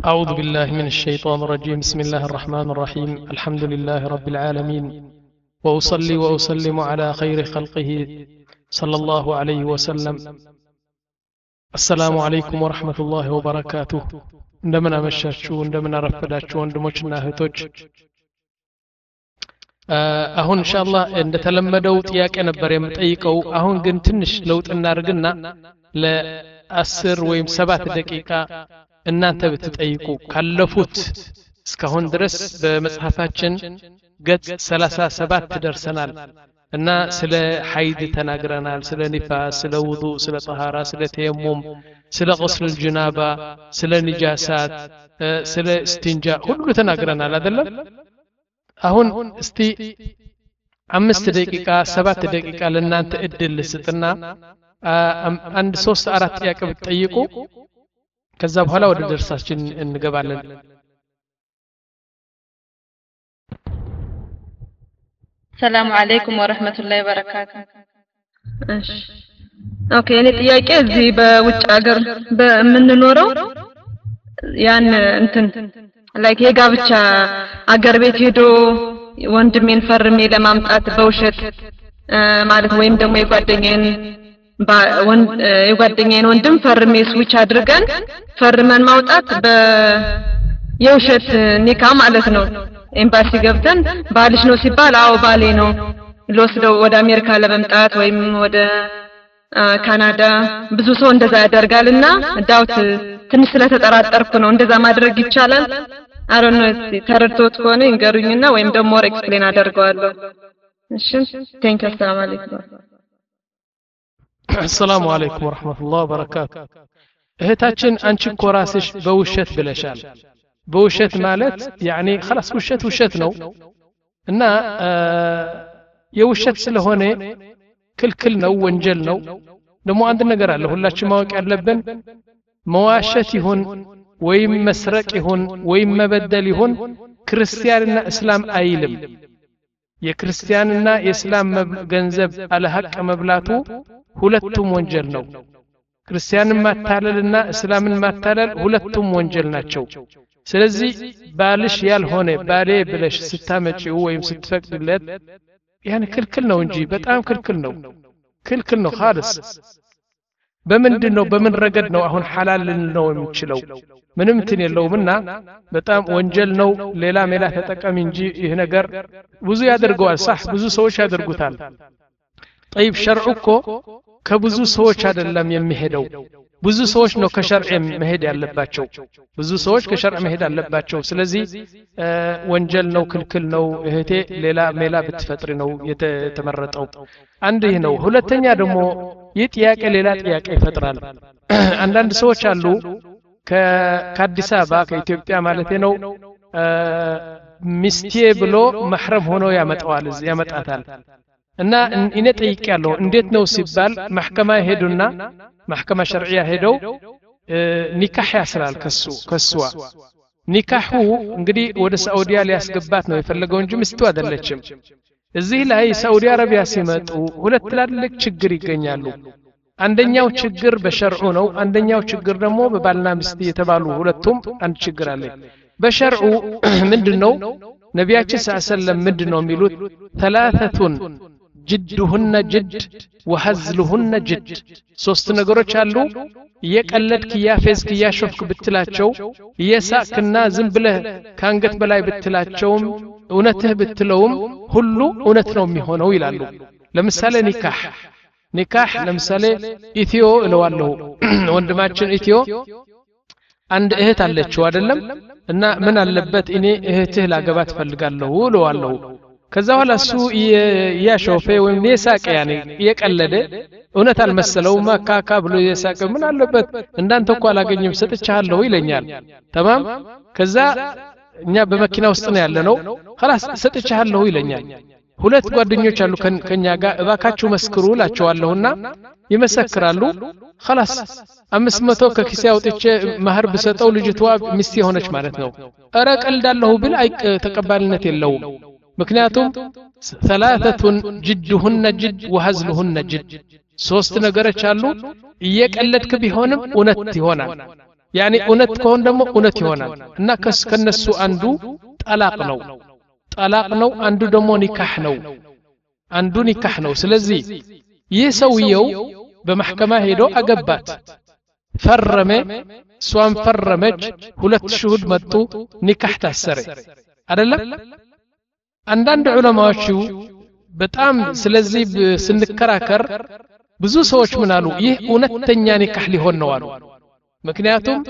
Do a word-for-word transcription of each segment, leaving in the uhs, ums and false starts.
أعوذ بالله من الشيطان الرجيم بسم الله الرحمن الرحيم الحمد لله رب العالمين وأصلي وأسلم على خير خلقه صلى الله عليه وسلم السلام عليكم ورحمة الله وبركاته عندما أمشاتشو عندما رفداتشو عندما እህቶች አሁን ኢንሻአላህ እንደተለመደው ጥያቄ ነበር የምጠይቀው አሁን ግን ትንሽ ለውጥ እናርግና ለአስር ወይም ሰባት ደቂቃ እናንተ ብትጠይቁ ካለፉት እስካሁን ድረስ በመጽሐፋችን ገጽ ሰላሳ ሰባት ደርሰናል እና ስለ ሐይድ ተናግረናል ስለ ኒፋስ ስለ ውዱእ ስለ ጠሃራ ስለ ተየሙም ስለ غسل الجنابه ስለ ንጃሳት ስለ እስቲንጃ ሁሉ ተናግረናል አይደለም አሁን እስቲ አምስት ደቂቃ ሰባት ደቂቃ ለእናንተ እድል ልስጥና አንድ ሶስት አራት ጥያቄ ብትጠይቁ ከዛ በኋላ ወደ ደርሳችን እንገባለን ሰላም አለይኩም ወራህመቱላሂ ወበረካቱ እሺ ኦኬ እኔ ጥያቄ እዚህ በውጭ ሀገር በምንኖረው ያን እንትን ላይክ የጋብቻ አገር ቤት ሄዶ ወንድሜን ፈርሜ ለማምጣት በውሸት ማለት ወይም ደግሞ የጓደኛዬን የጓደኛዬን ወንድም ፈርሜ ስዊች አድርገን ፈርመን ማውጣት በየውሸት ኒካ ማለት ነው ኤምባሲ ገብተን ባልሽ ነው ሲባል አዎ ባሌ ነው ለወስደው ወደ አሜሪካ ለመምጣት ወይም ወደ ካናዳ ብዙ ሰው እንደዛ ያደርጋልና ዳውት ትንሽ ስለተጠራጠርኩ ነው እንደዛ ማድረግ ይቻላል አሮን ተረድቶት ከሆነ ይንገሩኝና ወይም ደግሞ ሞር ኤክስፕሌን አደርገዋለሁ እሺ ቴንክ ዩ ሰላም አለይኩም السلام عليكم ورحمة الله وبركاته እህታችን አንቺ እኮ ራስሽ በውሸት ብለሻል በውሸት ማለት يعني خلاص ውሸት ውሸት ነው እና የውሸት ስለሆነ ክልክል ነው ወንጀል ነው ደግሞ አንድ ነገር አለ ሁላችን ማወቅ ያለብን መዋሸት ይሁን ወይም መስረቅ ይሁን ወይም መበደል ይሁን ክርስቲያንና እስላም አይልም የክርስቲያንና የእስላም ገንዘብ አለ ሐቅ መብላቱ ሁለቱም ወንጀል ነው ክርስቲያንን ማታለልና እስላምን ማታለል ሁለቱም ወንጀል ናቸው ስለዚህ ባልሽ ያልሆነ ባሌ ብለሽ ስታመጪው ወይም ስትፈቅድለት ያን ክልክል ነው እንጂ በጣም ክልክል ነው ክልክል ነው خالص በምንድን ነው በምን ረገድ ነው አሁን ሐላል ነው የሚችለው ምንም እንትን የለውምና በጣም ወንጀል ነው ሌላ ሜላ ተጠቀም እንጂ ይሄ ነገር ብዙ ያደርገዋል صح ብዙ ሰዎች ያደርጉታል طيب ሸርዑኮ ከብዙ ሰዎች አይደለም የሚሄደው ብዙ ሰዎች ነው ከሸርዕ መሄድ ያለባቸው ብዙ ሰዎች ከሸርዕ መሄድ አለባቸው ስለዚህ ወንጀል ነው ክልክል ነው እህቴ ሌላ ሜላ ብትፈጥሪ ነው የተመረጠው አንድ ይሄ ነው ሁለተኛ ደግሞ ይህ ጥያቄ ሌላ ጥያቄ ይፈጥራል አንዳንድ ሰዎች አሉ ከአዲስ አበባ ከኢትዮጵያ ማለት ነው ሚስቴ ብሎ መህረም ሆኖ ያመጣዋል ያመጣታል እና እኔ ጠይቄያለሁ እንዴት ነው ሲባል ማህከማ ሄዱና ማህከማ ሸርዒያ ሄደው ኒካህ ያስራል ከሱ ከሷ ኒካሁ እንግዲህ ወደ ሳዑዲያ ሊያስገባት ነው የፈለገው እንጂ ሚስቱ አይደለችም እዚህ ላይ ሳዑዲ አረቢያ ሲመጡ ሁለት ትላልቅ ችግር ይገኛሉ አንደኛው ችግር በሸርዑ ነው አንደኛው ችግር ደግሞ በባልና ሚስት የተባሉ ሁለቱም አንድ ችግር አለ በሸርዑ ምንድነው ነቢያችን ሰለላሁ ምንድነው የሚሉት ثلاثه جدهن جد وهزلهن جد ሶስት ነገሮች አሉ የቀለድክ ያፌዝክ ያሾፍክ ብትላቸው የሳቅና ዝም ብለህ ካንገት በላይ ብትላቸውም እውነትህ ብትለውም ሁሉ እውነት ነው የሚሆነው ይላሉ ለምሳሌ ኒካህ ኒካህ ለምሳሌ ኢትዮ እለዋለሁ ወንድማችን ኢትዮ አንድ እህት አለችው አይደለም እና ምን አለበት እኔ እህትህ ላገባት ፈልጋለሁ እለዋለሁ ከዛ በኋላ እሱ ያሾፈ ወይም የሳቀ ያኔ የቀለደ እውነት አልመሰለው ማካካ ብሎ የሳቀ ምን አለበት እንዳንተ እኮ አላገኝም ሰጥቻለሁ ይለኛል تمام ከዛ እኛ በመኪና ውስጥ ነው ያለነው خلاص ሰጥቻለሁ ይለኛል ሁለት ጓደኞች አሉ ከኛ ጋር እባካችሁ መስክሩ ላቸዋለሁና ይመሰክራሉ خلاص አምስት መቶ ከኪሴ አውጥቼ ማህር በሰጠው ልጅቷ ሚስት ሆነች ማለት ነው አረ ቀልዳለሁ ብል አይ ተቀባልነት የለውም ምክንያቱም ثلاثه جدهن جد وهزلهن جد ሶስት ነገሮች አሉ እየቀለድክ ቢሆንም እውነት ይሆናል يعني እውነት ከሆነ ደግሞ እውነት ይሆናል እና ከነሱ አንዱ ጠላቅ ነው ጠላቅ ነው አንዱ ደግሞ ኒካህ ነው አንዱ ኒካህ ነው ስለዚህ ይህ ሰውየው በመሐከማ ሄዶ አገባት ፈረመ ሷም ፈረመች ሁለት ሽሁድ መጡ ኒካህ ታሰረ አይደለም አንዳንድ ዑለማዎቹ በጣም ስለዚህ ስንከራከር ብዙ ሰዎች ምን አሉ ይህ እውነተኛ ኒካህ ሊሆን ነው አሉ ምክንያቱም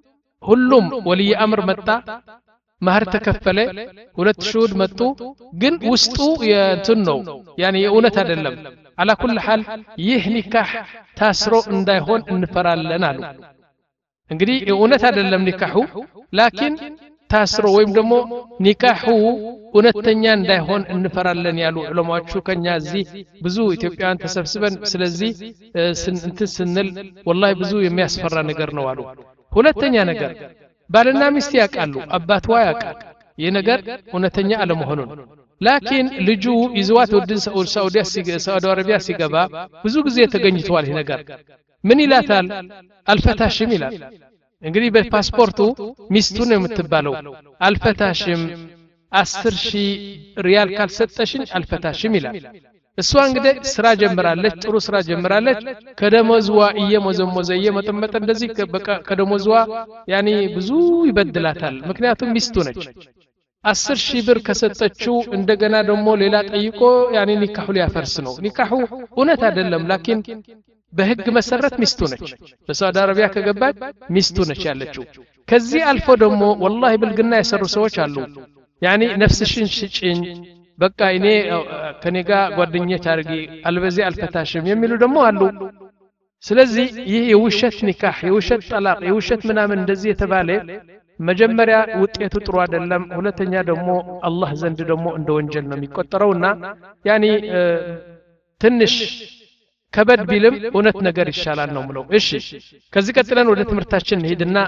ሁሉም ወልይ አምር መጣ ማህር ተከፈለ ሁለት ሽሁድ መጡ ግን ውስጡ የእንትን ነው ያኒ እውነት አይደለም على كل حال ይህ ኒካህ ታስሮ እንዳይሆን እንፈራለን አሉ እንግዲህ እውነት አይደለም ኒካሁ ላኪን ታስሮ ወይም ደግሞ ኒካሁ እውነተኛ እንዳይሆን እንፈራለን ያሉ ዑለማዎቹ ከኛ እዚህ ብዙ ኢትዮጵያውያን ተሰብስበን ስለዚህ እንት ስንል والله ብዙ የሚያስፈራ ነገር ነው አሉ ሁለተኛ ነገር ባልና ሚስት ያቃሉ አባቷ ያቃል ይህ ነገር እውነተኛ አለመሆኑን ላኪን ልጁ ይዘዋት ወደ ሳውዲ ሳውዲ አረቢያ ሲገባ ብዙ ጊዜ ተገኝቷል ይህ ነገር ምን ይላታል አልፈታሽም ይላል እንግዲህ በፓስፖርቱ ሚስቱ ነው የምትባለው አልፈታሽም አስር ሺህ ሪያል ካልሰጠሽኝ አልፈታሽም ይላል እሷ እንግዲህ ስራ ጀምራለች ጥሩ ስራ ጀምራለች ከደሞዝዋ እየሞዘሞዘ እየመጠመጠ እንደዚህ ከደሞዝዋ ያኒ ብዙ ይበድላታል ምክንያቱም ሚስቱ ነች አስር ሺህ ብር ከሰጠችው እንደገና ደግሞ ሌላ ጠይቆ ያኒ ኒካሁ ሊያፈርስ ነው ኒካሁ እውነት አይደለም ላኪን በህግ መሰረት ሚስቱ ነች በሳውዲ አረቢያ ከገባች ሚስቱ ነች ያለችው ከዚህ አልፎ ደግሞ والله ብልግና የሰሩ ሰዎች አሉ ያኒ ነፍስሽን ሽጭኝ በቃ እኔ ከኔ ጋር ጓደኛች አርጊ አልበዚ አልፈታሽም የሚሉ ደግሞ አሉ ስለዚህ ይህ የውሸት ኒካህ የውሸት ጠላቅ የውሸት ምናምን እንደዚህ የተባለ መጀመሪያ ውጤቱ ጥሩ አይደለም ሁለተኛ ደግሞ አላህ ዘንድ ደግሞ እንደ ወንጀል ነው የሚቆጠረውና ያኒ ትንሽ ከበድ ቢልም እውነት ነገር ይሻላል ነው ምለው እሺ ከዚህ ቀጥለን ወደ ትምርታችን እንሄድና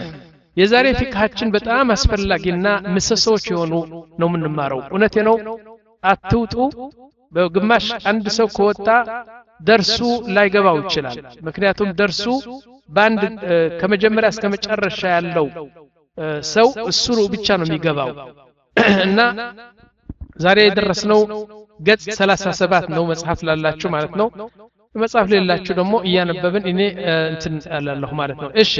የዛሬ ፍቅሃችን በጣም አስፈላጊና ምሰሶች የሆኑ ነው የምንማረው እውነቴ ነው አትውጡ በግማሽ አንድ ሰው ከወጣ ደርሱ ላይገባው ይችላል ምክንያቱም ደርሱ ባንድ ከመጀመሪያ እስከ መጨረሻ ያለው ሰው እሱ ብቻ ነው የሚገባው እና ዛሬ የደረስነው ገጽ ሰላሳ ሰባት ነው መጽሐፍ ላላችሁ ማለት ነው መጽሐፍ ሌላችሁ ደግሞ እያነበብን እኔ እንትን አላለሁ ማለት ነው እሺ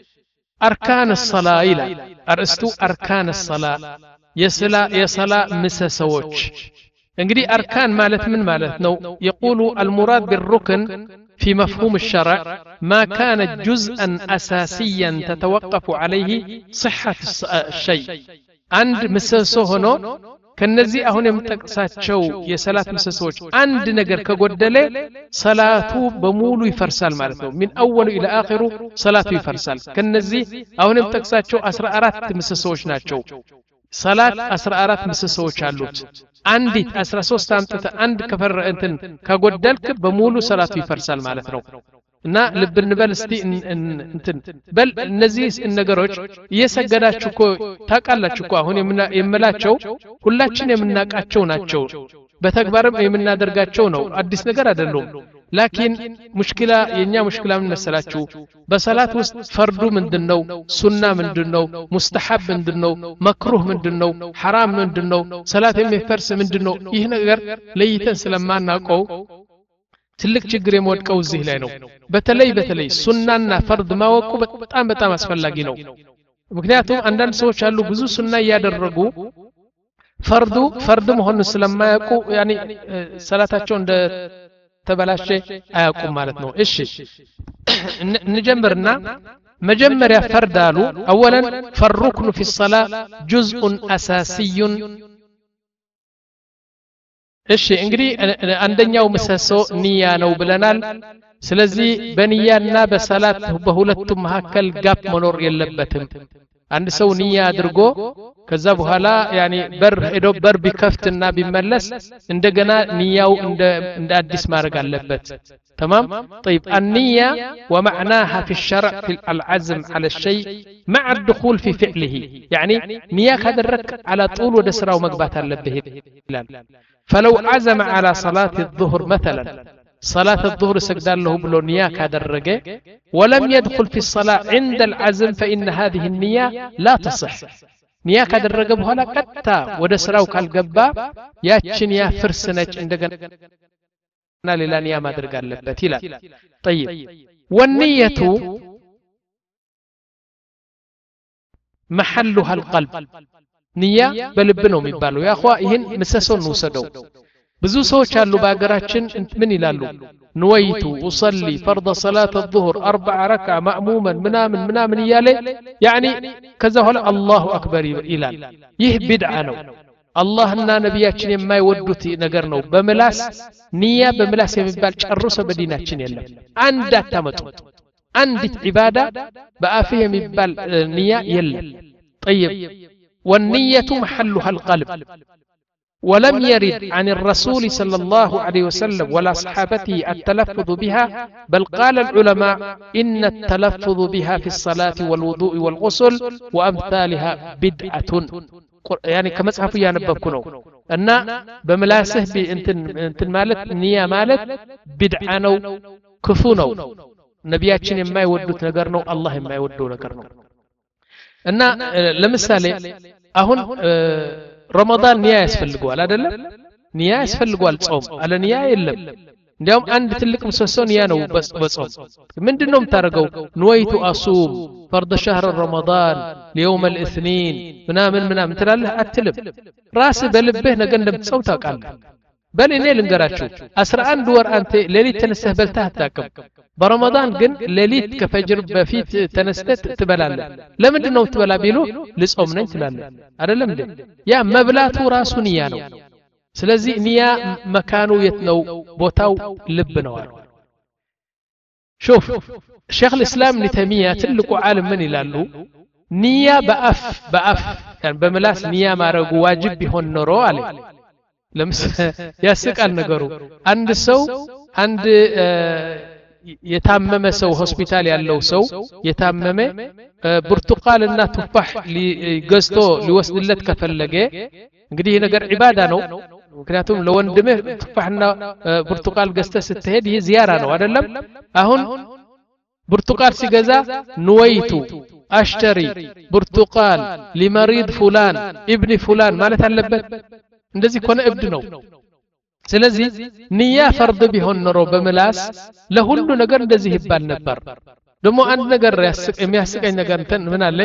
አርካን الصلاه ይላል አርስቱ አርካን الصلاه የሰላ የሰላ ምሰሶች እንግዲህ አርካን ማለት ምን ማለት ነው يقول المراد بالركن في مفهوم الشرع ما كان جزءا اساسيا تتوقف عليه صحه الشيء عند مسسو ሆኖ ከነዚህ አሁን የምጠቅሳቸው የሰላት ምሰሶች አንድ ነገር ከጎደለ ሰላቱ በሙሉ ይፈርሳል ማለት ነው من اول الى اخر ሰላቱ ይፈርሳል ከነዚህ አሁን የምጠቅሳቸው አስራ አራት ምሰሶች ናቸው ሰላት አስራ አራት ምሰሶች አሉት አንዲት አስራ ሶስት አምጥተ አንድ ከፈረ እንትን ከጎደልክ በሙሉ ሰላቱ ይፈርሳል ማለት ነው እና ልብ እንበል እስቲ እንትን በል እነዚህ ነገሮች እየሰገዳችሁ እኮ ታቃላችሁ እኮ አሁን የምላቸው ሁላችን የምናቃቸው ናቸው በተግባርም የምናደርጋቸው ነው አዲስ ነገር አይደለም ላኪን ሙሽኪላ የኛ ሙሽኪላ ምን መሰላችሁ በሰላት ውስጥ ፈርዱ ምንድነው ሱና ምንድነው ሙስተሐብ ምንድነው መክሩህ ምንድነው ሐራም ምንድነው ሰላት የሚፈርስ ምንድነው ይህ ነገር ለይተን ስለማናውቀው ትልቅ ችግር የሞድቀው እዚህ ላይ ነው በተለይ በተለይ ሱናና ፈርድ ማወቁ በጣም በጣም አስፈላጊ ነው ምክንያቱም አንዳንድ ሰዎች አሉ ብዙ ሱና ያደረጉ ፈርዱ ፈርድ መሆኑን ስለማያውቁ ያኒ ሰላታቸው እንደ ተበላሸ አያውቁም ማለት ነው እሺ እንጀምርና መጀመሪያ ፈርድ አሉ اولا فالركن في الصلاه جزء اساسي እሺ እንግዲህ አንደኛው ምሰሶ ንያ ነው ብለናል ስለዚህ በንያና በሰላት በሁለቱም መካከል ጋፕ መኖር የለበትም አንድ ሰው ንያ አድርጎ ከዛ በኋላ ያኒ በር ሄዶ በር ቢከፍትና ቢመለስ እንደገና ንያው እንደ እንደ አዲስ ማድረግ አለበት تمام طيب النية ومعناها في الشرع في العزم على الشيء مع الدخول في فعله يعني نية كدرك على طول ودسرا ومقبات اللبه فلو عزم على صلاة الظهر مثلا صلاة الظهر سجدان له بلو نية كادرجة ولم يدخل في الصلاة عند العزم فإن هذه النية لا تصح نية كادرجة بهلا كتا ودسراو كالجبا ياتشن يا فرسنج عندنا للا نية ما درجة لبتيلا طيب والنية محلها القلب نية بلبنهم يبالو يا أخوة إهن مسسون وسدو بزو سوچ አሉ በአገራችን ምን ይላሉ نويت أصلي فرض صلاة الظهر أربع ركعة مأموما منامن منامن يالي يعني كذا هلا الله أكبر إلال يه بدعة نو الله እና ነቢያችን የማይወዱት ነገር ነው በመላስ ንያ በመላስ የሚባል ጨርሶ በዲናችን የለም አንድ አታመጡ አንዲት ዒባዳ በአፍህ የሚባል ንያ የለም طيب والنية محلها القلب ولم يرد عن الرسول صلى الله عليه وسلم ولا صحابته التلفظ بها بل قال العلماء إن التلفظ بها في الصلاة والوضوء والغسل وأمثالها بدعة يعني كما صحفوا ينببكنوا أن بملاسه بإنتن انتن مالت نية مالت بدعنو كفونو نبياتشن ما يودوت نقرنو الله ما يودو نقرنو أن لمثالي أهون رمضان نية يسفلقوال هذا لا نية يسفلقوال تصوم على نية يلم اليوم عند تلك مسوسون نية نو بس بصوم من دنهم ترقوا نويت أصوم فرض شهر رمضان ليوم الاثنين منامن منامن ترى له أتلم راس بلبه نقندم تصوم تاقال بل إني لنقراتشو أسرع أن دور أنت ليلي تنستهبل تهتاكم برمضان قن ليلي كفجر بفيت تنستت تبلال لمن دنو تبلا بيلو لصوم نين تبلال هذا لم دي يا مبلاتو راسو نيانو سلازي نيا مكانو يتنو بوتاو لبنو شوف شيخ الإسلام ابن تيمية تلقوا عالم من يلالو نيا بأف بأف يعني بملاس نيا ما رغو واجب بهون نرو عليه لمس ያስቃል ነገሩ አንድ ሰው አንድ የታመመ ሰው ሆስፒታል ያለው ሰው የታመመ ብርቱካንና ቱፋህ ሊገዝቶ ሊወስድለት ከፈለገ እንግዲህ ይሄ ነገር ዒባዳ ነው ምክንያቱም ለወንድምህ ቱፋህና ብርቱካን ገዝተህ ስትሄድ ይህ ዚያራ ነው አይደለም አሁን ብርቱካን ሲገዛ ንወይቱ አሽተሪ ብርቱካን لمريض فلان ابن فلان ማለት አለበት እንደዚህ ኮነ እብድ ነው ስለዚህ ንያ ፈርድ ቢሆን ኖሮ በመላስ ለሁሉ ነገር እንደዚህ ይባል ነበር ደሞ አንድ ነገር ያስቅ የሚያስቀኝ ነገር እንትን ምን አለ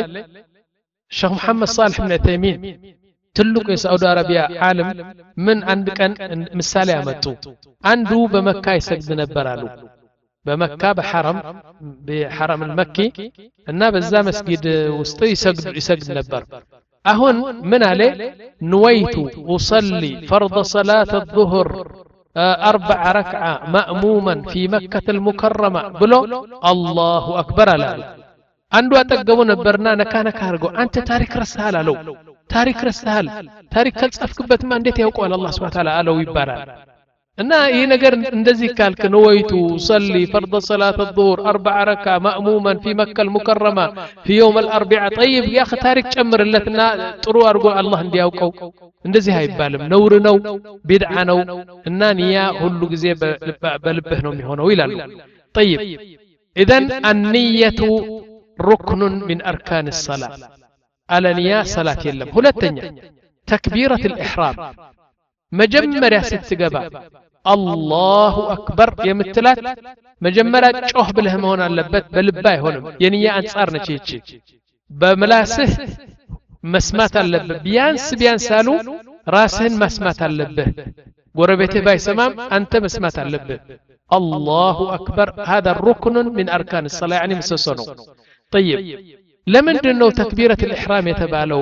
ሼህ መሐመድ ሷሊህ ኢብኑ ተይሚን ትልቁ የሳዑዲ አረቢያ ዓለም ምን አንድ ቀን ምሳሌ ያመጡ አንዱ በመካ ይሰግድ ነበር አሉ በመካ በሐረም በሐረም المكي እና በዛ መስጊድ ውስጥ ይሰግድ ይሰግድ ነበር أهون من عليه نويت أصلي فرض صلاة الظهر أربع ركعة مأموما في مكة المكرمة بلو الله أكبر لا عنده أتقون برنانا كان كارجو أنت تارك رسالة لو تارك رسالة تارك كالسفكبت ما عندك يقول الله سبحانه وتعالى ألو يبارا እና ይሄ ነገር እንደዚህ ካልክ نويت صلي فرض صلاة الظهر أربع ركعة مأموما في مكة المكرمة في يوم الأربعاء طيب يا أخي تارك ጨምር ለትና ጥሩ አርጎ አላህ እንዲያውቀው እንደዚህ አይባልም ነውር ነው ቢድዓ ነው እና ንያ ሁሉ ጊዜ በልብህ ነው የሚሆነው ይላሉ طيب اذا النية ركن من أركان الصلاة على نية صلاة የለም ሁለተኛ تكبيرة الإحرام مجمرة ستقبا الله أكبر يمتلات مجمرة ጮህ ብለህ መሆን አለበት በልብ አይሆንም የንያ አንጻር ነች እቺ በመላስህ መስማት አለበት ቢያንስ ቢያንስ አሉ ራስህን መስማት አለበት ጎረቤትህ ባይሰማም አንተ መስማት አለበት الله أكبر هذا الركن من أركان الصلاة يعني مسوس ነው طيب لمندن ነው تكبيرة الإحرام የተባለው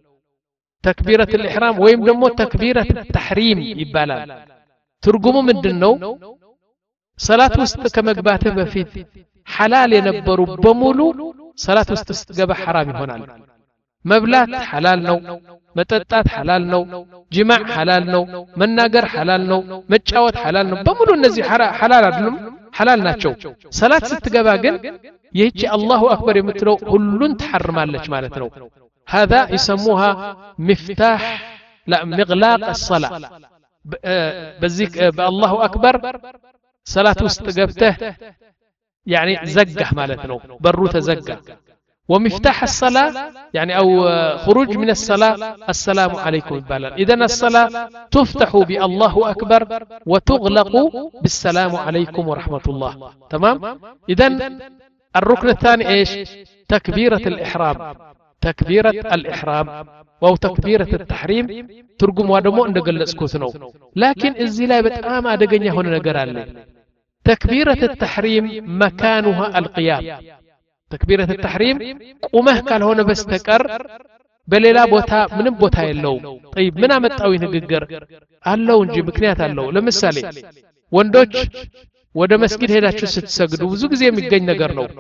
تكبيرة الإحرام ويم دمو تكبيرة التحريم يبالا ترجمو من دنو صلاة وسط كمقباته بفيت حلال ينبرو بمولو صلاة وسط استقبا حرام هنا مبلات حلال نو متتات حلال نو جماع حلال نو مناقر حلال نو متشاوت حلال نو بمولو النزي حلال عدلم حلال ناتشو صلاة استقبا قن يهيش الله أكبر يمتلو كلن تحرم عليك مالتنو هذا يسموها مفتاح لا مغلاق الصلاة بزيك بالله أكبر صلاة واستقبته يعني زقه مالتنا برو تزقه ومفتاح الصلاة يعني أو خروج من الصلاة السلام عليكم بالله. إذن الصلاة تفتح بالله أكبر وتغلق بالسلام عليكم ورحمة الله. تمام. إذن الركن الثاني إيش؟ تكبيرة الإحرام. تكبيرة الإحرام أو تكبيرة التحريم ترجم وادمو ندقل اسكوثنو. لكن الزلا بتقام أدقنيا هنا نقرال لي. تكبيرة التحريم مكانها القيام. تكبيرة التحريم قمه قال هنا بستكر بليلا بوتا من بوتا يلو. طيب من امتاوي نغغر አለው እንጂ ምክንያት አለው። ለምሳሌ ወንዶች ወደ መስጊድ ሄዳችሁ ስትሰግዱ ብዙ ጊዜ የሚገኝ ነገር ነው።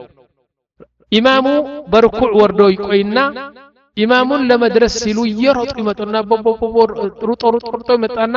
ኢማሙ በርኩዕ ወርዶ ይቆይና ኢማሙን ለመድረስ ሲሉ እየሮጡ ይመጡና ቦቦቦ ሩጦ ሩጦ ሩጦ ይመጣና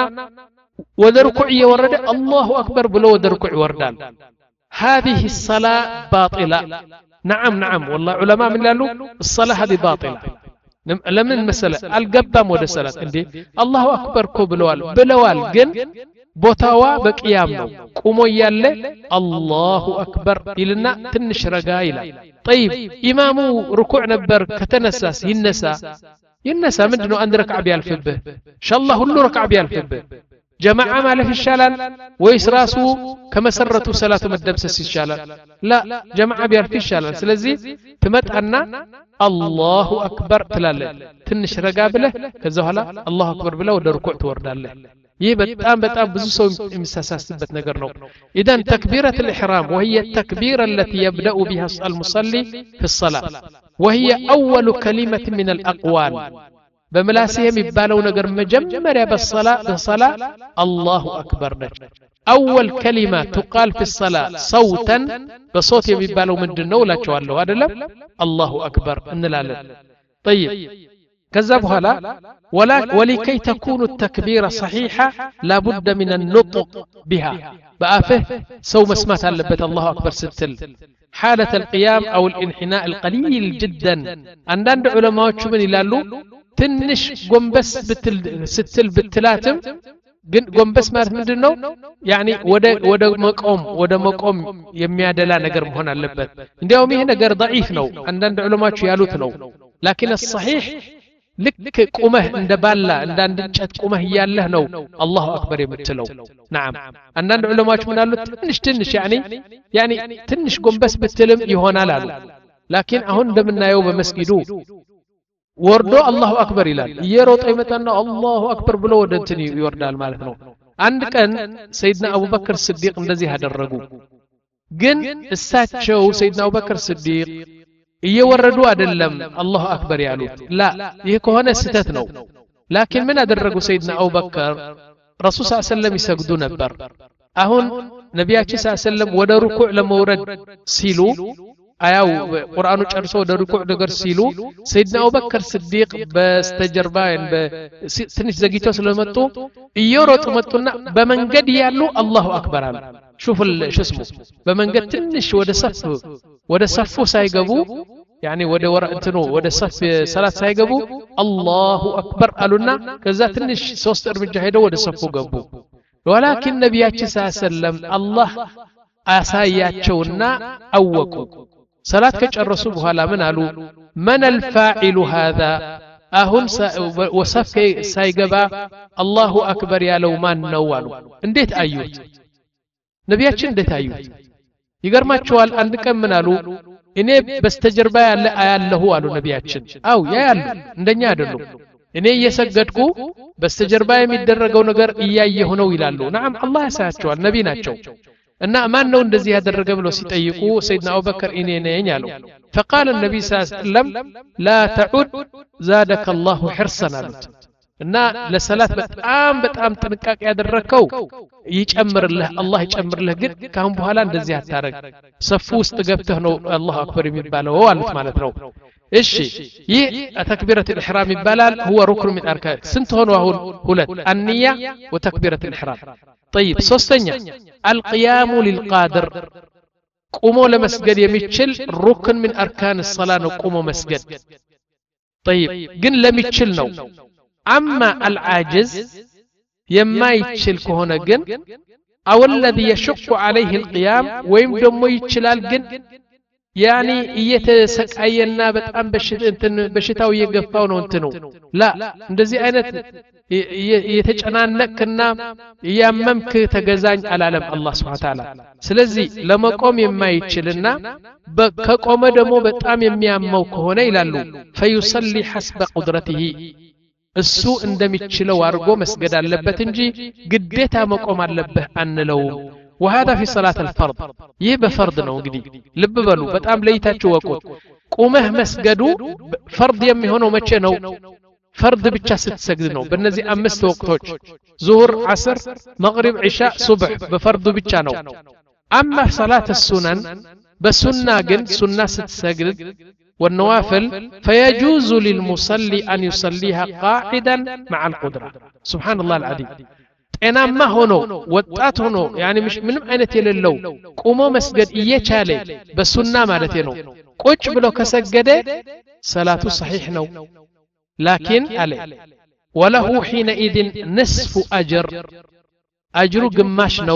ወደ ርኩዕ እየወረደ አላሁ አክበር ብሎ ወደ ርኩዕ ይወርዳል። هذه الصلاة باطلة. نعم نعم والله علماء من قالوا الصلاة هذه باطلة. لمن المسألة القبام ود الصلاة عندي الله أكبر كو بلوال بلوال جن بوتاوا بقيام نو قومو ياله الله أكبر إلنا تنش رقايلا. طيب إمامو ركوع نبر كتنساس ينسى ينسى مدنو أن ركع بيالفبه شاء الله كله ركع بيالفبه جماعة ما له في الشلال ويسراسو كما سرتوا صلاة مدبسس الشلال لا جماعة بيار في الشلال سلزي تمت أن الله أكبر تلال تنش رقابله كذا هلا الله أكبر بلا ودر ركوع تورد له يبتام بتام بزوسو مساساس بتنقرنو. إذن تكبيرة الإحرام وهي التكبيرة التي يبدأ بها المصلي في الصلاة وهي أول كلمة من الأقوال بملاسهم يبالو نقر مجمرة بالصلاة بالصلاة الله أكبر نج. أول كلمة تقال في الصلاة صوتا بصوت يبالو من دنو لا توالو هذا لا الله أكبر إن لا لا. طيب كذبها لا ولا ولكي تكون التكبيرة صحيحة لابد من النطق بها بآفه سو مسمات لبت الله أكبر ستل حالة القيام أو الانحناء القليل جدا. عندنا علماء شمن يلالو تنش قنبس بتل ستل بالتلاتم قنبس ما ምንድነው يعني ወደ ወደ መቆም ወደ መቆም የሚያደላ ነገር መሆን አለበት። እንዲያውም ይሄ ነገር ضعيف ነው አንዳንድ ዑለማዎች ያሉት ነው። لكن الصحيح ልክ ቁመህ እንደባላ እንዳንድ እንጨት ቁመህ ያለህ ነው አላሁ አክበር የምትለው። نعم አንዳንድ ዑለማዎች ምን አሉት ትንሽ ትንሽ يعني يعني ትንሽ ጎንበስ ብትልም ይሆናል አሉ። لكن አሁን እንደምናየው በመስጊዱ ወርዶ አላሁ አክበር ይላል እየሮጠ ይመጣና አላሁ አክበር ብሎ ወደ እንትን ይወርዳል ማለት ነው። አንድ ቀን ሰይድና አቡበክር ስዲቅ እንደዚህ ያደረጉ ግን እሳቸው ሰይድና አቡበክር ስዲቅ እየወረዱ አይደለም አላሁ አክበር ያሉት ላ ይሄ ከሆነ ስተት ነው። لكن ምን አደረጉ ሰይድና አቡበክር ረሱል ሰለላሁ ዐለይሂ ወሰለም ይሰግዱ ነበር። አሁን ነቢያችን ሰለላሁ ዐለይሂ ወሰለም ወደ ሩኩዕ ለመውረድ ሲሉ አያው ቁርአኑ ጨርሶ ወደ ሩኩዕ ነገር ሲሉ ሰይድና አቡበክር ስዲቅ በስተጀርባ ትንሽ ዘግይተው ስለመጡ እየሮጡ መጡና በመንገድ ያሉ አላሁ አክበር አሉ። شوف شو اسمه በመንገድ ትንሽ ወደ ሰፍ ወደ ሰፉ ሳይገቡ يعني ወደ ወራእንትኑ ወደ ሰፍ ሰላት ሳይገቡ አላሁ አክበር አሉና ከዛ ትንሽ ሶስት እርምጃ ሄደው ወደ ሰፉ ገቡ። ولكن ነቢያችን ሰለላሁ ዐለይሂ ወሰለም አላህ አሳያቸውና አወቁ። ሰላት ከጨረሱ በኋላ ምን አሉ من الفاعل هذا አሁን ወሰፍ ሳይገባ አላሁ አክበር ያለው ማን ነው አሉ። እንዴት አዩት ነቢያችን እንዴት አዩት? ይገርማቸዋል። አንድ ቀን ምን አሉ እኔ በስተጀርባ ያለ አያለሁ አሉ ነቢያችን። አው ያያሉ እንደኛ አይደሉም። እኔ እየሰገድኩ በስተጀርባ የሚደረገው ነገር እያየሁ ነው ይላሉ። نعم አላህ ያሳያቸዋል ነቢ ናቸው። እና ማን ነው እንደዚህ ያደረገ ብሎ ሲጠይቁ ሰይድና አቡበክር እኔ ነኝ አሉ። فقال النبي صلى الله عليه وسلم لا تعد زادك الله حرصا አሉት። እና ለሰላት በጣም በጣም ጥንቃቄ ያደረከው ይጨምርልህ አላህ ይጨምርልህ ግን ካሁን በኋላ እንደዚህ አታረግ ሰፉ ውስጥ ገብተህ ነው አላሁ አክበር የሚባለው አሉት ማለት ነው። እሺ ይህ ተክቢረቱ الإحرام ይባላል። هو ركن من أركان ስንት ሆኖ አሁን ሁለት النية وتكبيرة الإحرام። طيب ሶስተኛ القيام للقادر ቆሞ ለመስገድ የሚችል ركن من أركان الصلاة ነው ቆሞ መስገድ። طيب ግን ለሚችል ነው أما العاجز يما يتشل كهونا جن أو الذي يشق عليه القيام ويم دمو يتشلال جن يعني يتسقينا በጣም በሽት እንትን በሽታው እየገፋው ነው እንትኑ ላ እንደዚህ አይነት የተጨናነቅና ያመምክ ተገዛኝ አላለም አላህ Subhanahu Wa Ta'ala ስለዚህ ለመቆም የማይችልና ከቆመ ደግሞ በጣም የሚያመው ከሆነ ይላሉ فيصلي حسب قدرته እሱ እንደሚችለው አርጎ መስገድ አለበት እንጂ ግዴታ መቆም አለበት አንለው وهذا في صلاة الفرض ይህ በፈርድ ነው እንግዲህ ልብ በሉ በጣም ለይታችሁ ወቁት ቁመህ መስገዱ ፈርድ የሚሆነው መቼ ነው ፈርድ ብቻ ስትሰግድ ነው በእነዚህ አምስት ወቅቶች ዙሁር ዓስር መግሪብ ዒሻ ሱብህ በፈርዱ ብቻ ነው اما صلاة السنن በሱና ግን ሱና ስትሰግድ والنوافل فيجوز للمصلي أن يصليها قاعدا مع القدرة سبحان الله العظيم ጤናማ ሆኖ ወጣት ሆኖ يعني مش ምንም አይነት የሌለው ቆሞ መስገድ እየቻለ በሱና ማለት ነው ቁጭ ብሎ ከሰገደ ሰላቱ صحيح ነው لكن عليه وله حينئذ نصف أجر أجر قماش نو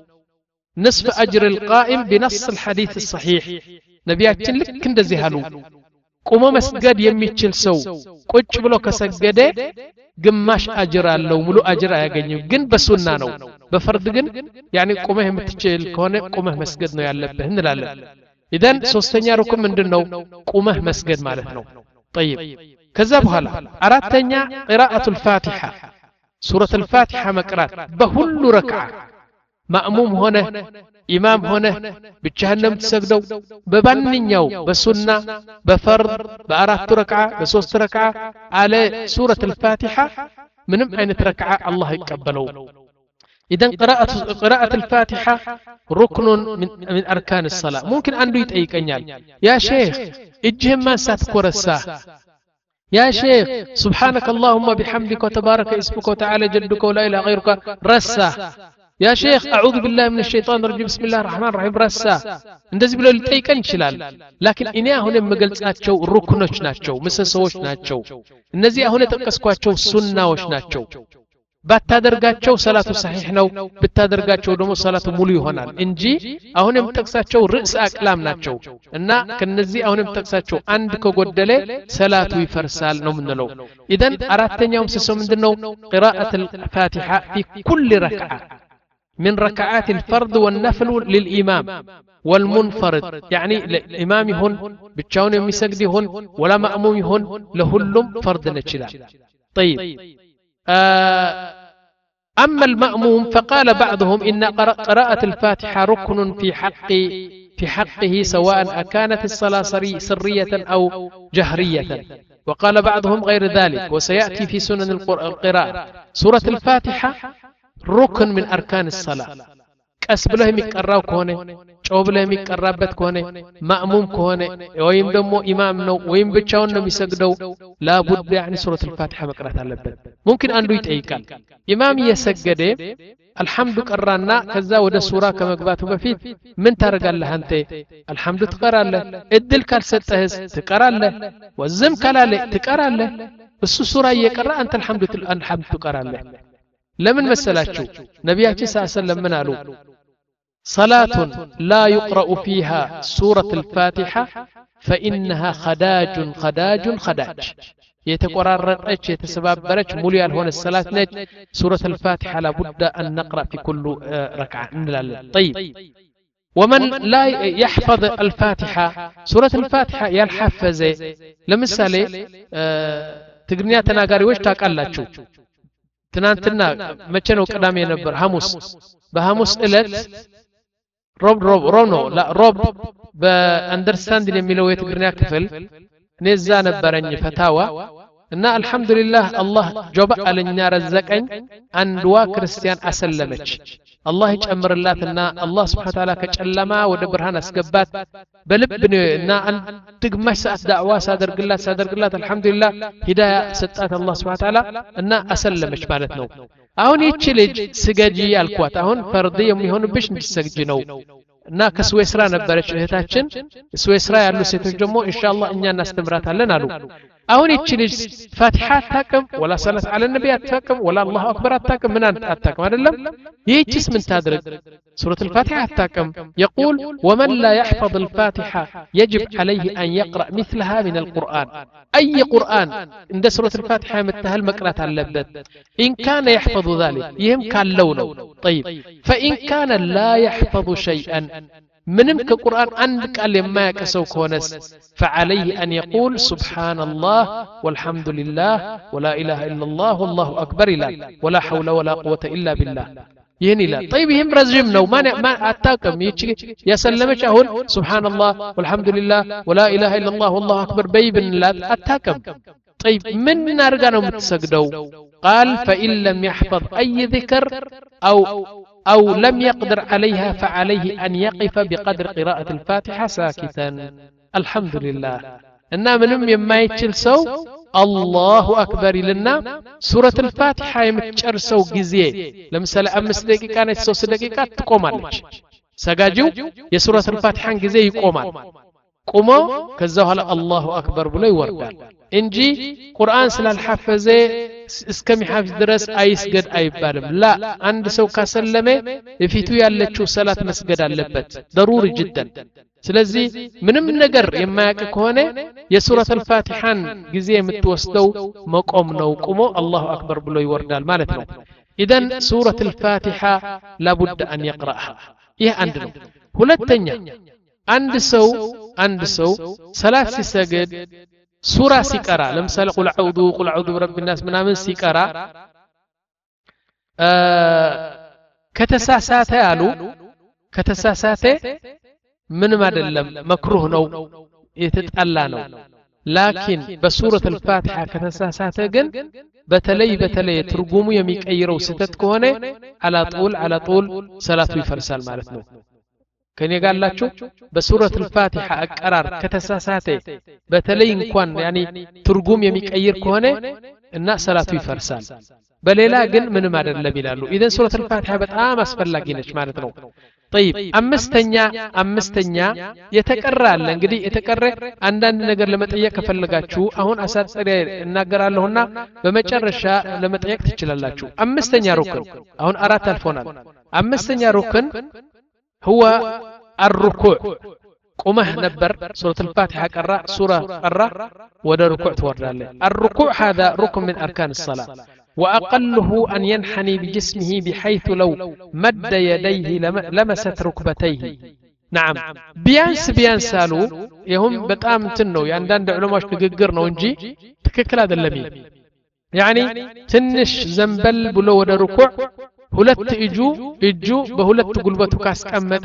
نصف أجر القائم بنص الحديث الصحيح نبياتين لك كند زهالو قوم مسجد يميتشل سو قوش بلو كسجده قماش أجر اللو ملو أجر يغنيو جن بسنة نو بفرد جن يعني قومه متشل كونه قومه مسجد نو يالبه هنلاله إذن سوستنيا ركم من دنو قومه مسجد مالتنو طيب كذب هلا أردتني قراءة الفاتحة سورة الفاتحة مقرات بهل ركعة مأموم هنا إمام هنا بجهنم تسجدوا ببنينيو بسنة بفرض بأرات ركعة بسوست ركعة على سورة الفاتحة من أين ركعة الله يقبلوا إذن قراءة قراءة الفاتحة ركن من من أركان الصلاة ممكن أن يتأيك أنيال يا شيخ اجهم ما ساتكور الساه يا شيخ سبحانك اللهم بحمدك وتبارك اسمك وتعالى جدك ولا إله غيرك رسا يا شيخ أعوذ بالله من الشيطان الرجيم بسم الله الرحمن الرحيم رسا እንደዚህ ብሎ ሊጠይቀን ይችላል لكن እኔ አሁን የምገልጻቸው ሩክኖች ናቸው ምሰሶዎች ናቸው እነዚህ አሁን ተጠቀስኳቸው ሱናዎች ናቸው ባታደርጋቸው ሰላቱ صحيح ነው ብታደርጋቸው ደግሞ ሰላቱ ሙሉ ይሆናል እንጂ አሁን የምጠቅሳቸው ርዕስ አቅላም ናቸው እና ከነዚህ አሁን የምጠቅሳቸው አንድ ከጎደለ ሰላቱ ይፈርሳል ነው ምንለው ኢደን አራተኛው ምሰሶ ምንድነው قراءة الفاتحة في كل ركعة من ركعات الفرض والنفل للإمام والمنفرد يعني الإمام هون بتشاون يمسجد هون ولا مأموم هون لهلم فرض نشلال طيب آه أما المأموم فقال بعضهم إن قراءة الفاتحة ركن في حق في حقه سواء أكانت الصلاة سرية أو جهرية وقال بعضهم غير ذلك وسيأتي في سنن القراءة سورة الفاتحة ركن من أركان الصلاة كسب له يقراو كونه ጮብ ላይ የሚቀራበት ከሆነ ማእሙም ከሆነ ወይም ደግሞ ኢማም ነው ወይም ብቻውን ነው የሚሰግደው ላቡድ يعني ሱረቱ الفاتحة መቅራት አለበት ممكن አንዱ ይጠይቃል ኢማም እየሰገደ الحمد ቀራና ከዛ ወደ ሱራ ከመግባቱ በፊት ምን ታረጋለህ አንተ الحمد ትቀራለህ እድል ካልሰጠህስ ትቀራለህ ወዝም ካላለ ትቀራለህ እሱ ሱራ እየቀራ አንተ الحمد الحمد ትቀራለህ ለምን መሰላችሁ ነብያችን ሰለላሁ ዐለይሂ ወሰለም ምን አሉ صلاة لا يقرأ فيها سورة الفاتحة فإنها خداج خداج خداج يتقررت يتسبابرت مليان هون الصلاة نج سورة الفاتحة لابد أن نقرأ في كل ركعة طيب ومن لا يحفظ الفاتحة سورة الفاتحة يلحفظ لمثالي تقرنيا تناقاري وش تاقلاتشو تنانتنا مچنو قدام ينبر حمص بحمص إلت روب روب رونو لا روب بأندرستاندين የሚለው የትግርኛ ክፍል ነዛ ነበረኝ ፈታዋ እና አልহামዱሊላህ አላህ ጆባ አለኛ ረዘቀኝ አንድዋ ክርስቲያን አሰለመች አላህ ይጨምርላትና አላህ Subhanahu Ta'ala ከጨለማ ወደ ብርሃን አስገባት በልብና አንድ ግማሽ ሰዓት ዳዕዋ ሳደርግላት ሳደርግላት አልহামዱሊላህ ሂዳያ ሰጣት አላህ Subhanahu Ta'ala እና አሰለመች ማለት ነው አሁን ይቺ ልጅ ስገጂ ያልኳት አሁን ፈርድ የሚሆንብሽ እንድትሰግጂ ነው እና ከስዌስራ ነበረች እህታችን ስዌስራ ያሉ ሴቶች ደግሞ ኢንሻአላህ እኛ እናስተምራታለን አሉ አሁን ይችልሽ ፋቲሃ አታቅም ወላ ሰላት አለ ነብይ አታቅም ወላ አላሁ አክበር አታቅም ምን አታቅም አይደለም ይህችስ ምን ታድርግ سورة الفاتحة أتاكم يقول ومن لا يحفظ الفاتحة يجب عليه أن يقرأ مثلها من القرآن أي قرآن عند سورة الفاتحة متهل مقرأة اللبت إن كان يحفظ ذلك يهم كان لونه طيب فإن كان لا يحفظ شيئا منم كقرآن عندك قال ما يكسو كونس فعليه أن يقول سبحان الله والحمد لله ولا إله إلا الله والله أكبر إلا ولا حول ولا قوة إلا بالله يهني لا طيب يهم رزم نو ما ما أتاكم يجي يا سلمش أهون سبحان الله والحمد لله ولا إله إلا الله والله أكبر بيبن لا أتاكم طيب من نرجع متسجدوا قال فإن لم يحفظ أي ذكر أو أو لم يقدر عليها فعليه أن يقف بقدر قراءة الفاتحة ساكتا الحمد لله إنما منهم يما يتشلسو الله أكبر لنا سورة الفاتحة يمتشرسو جزيه لمثال أمس دقيقة نتسوس دقيقة تقوم عليك سجاجو يا سورة الفاتحة جزيه يقوم قوموا كذا على الله أكبر بلا يوردان إنجي قرآن سلال حفظه اسكمي حافظ درس أيسجد أي بارم لا عند سو كسلمه يفيتو يالتشو صلاة مسجد اللبت ضروري جدا سلازي منم نجر يماك كونه يسورة الفاتحة جزيه متوسطو مقوم نو قوموا الله أكبر بلا يوردان مالتنا إذن سورة الفاتحة لابد أن يقرأها إيه عندنا هلتنيا عند سو عند سو صلاة سجد سورة سيكرا لمثال قل أعوذ قل أعوذ برب الناس منامن سيكرا آه كتساسات يالو كتساسات من ما دلم مكروه نو يتتألا نو لكن بسورة الفاتحة كتساسات جن بتلي بتلي ترجمو يميك أي رو ستت كونه على طول على طول صلاة فرسال مالتنا كان يقال لك بسورة الفاتحة أقرار كتساساته بتلي انكوان يعني ترجم يميك أير كونه الناس صلاة فرسال بليلا قل من ما دل بلالو إذن سورة الفاتحة بتعام أسفل لكينش معناتنو طيب أمستنيا أمستنيا يتكرر لنقدي يتكرر عندنا نقر لما تأيك فلقاتشو أهون أساد سرير نقر لهنا بمجرشا لما تأيك تجلالاتشو أمستنيا ركن أهون أرات الفونال أمستنيا ركن هو الركوع قمه نبر سورة الفاتحة قرأ سورة قرأ وده ركوع تورد له الركوع هذا ركن من أركان الصلاة وأقله أن ينحني بجسمه بحيث لو مد يديه لمست ركبتيه نعم بيانس بيانس سالو يهم بتام تنو يعني دان علماء تقرنا ونجي تككل هذا اللمين يعني تنش زنبل بلو وده ركوع ሁለት እጁ እጁ በሁለት ጉልበቱ ካስቀመጠ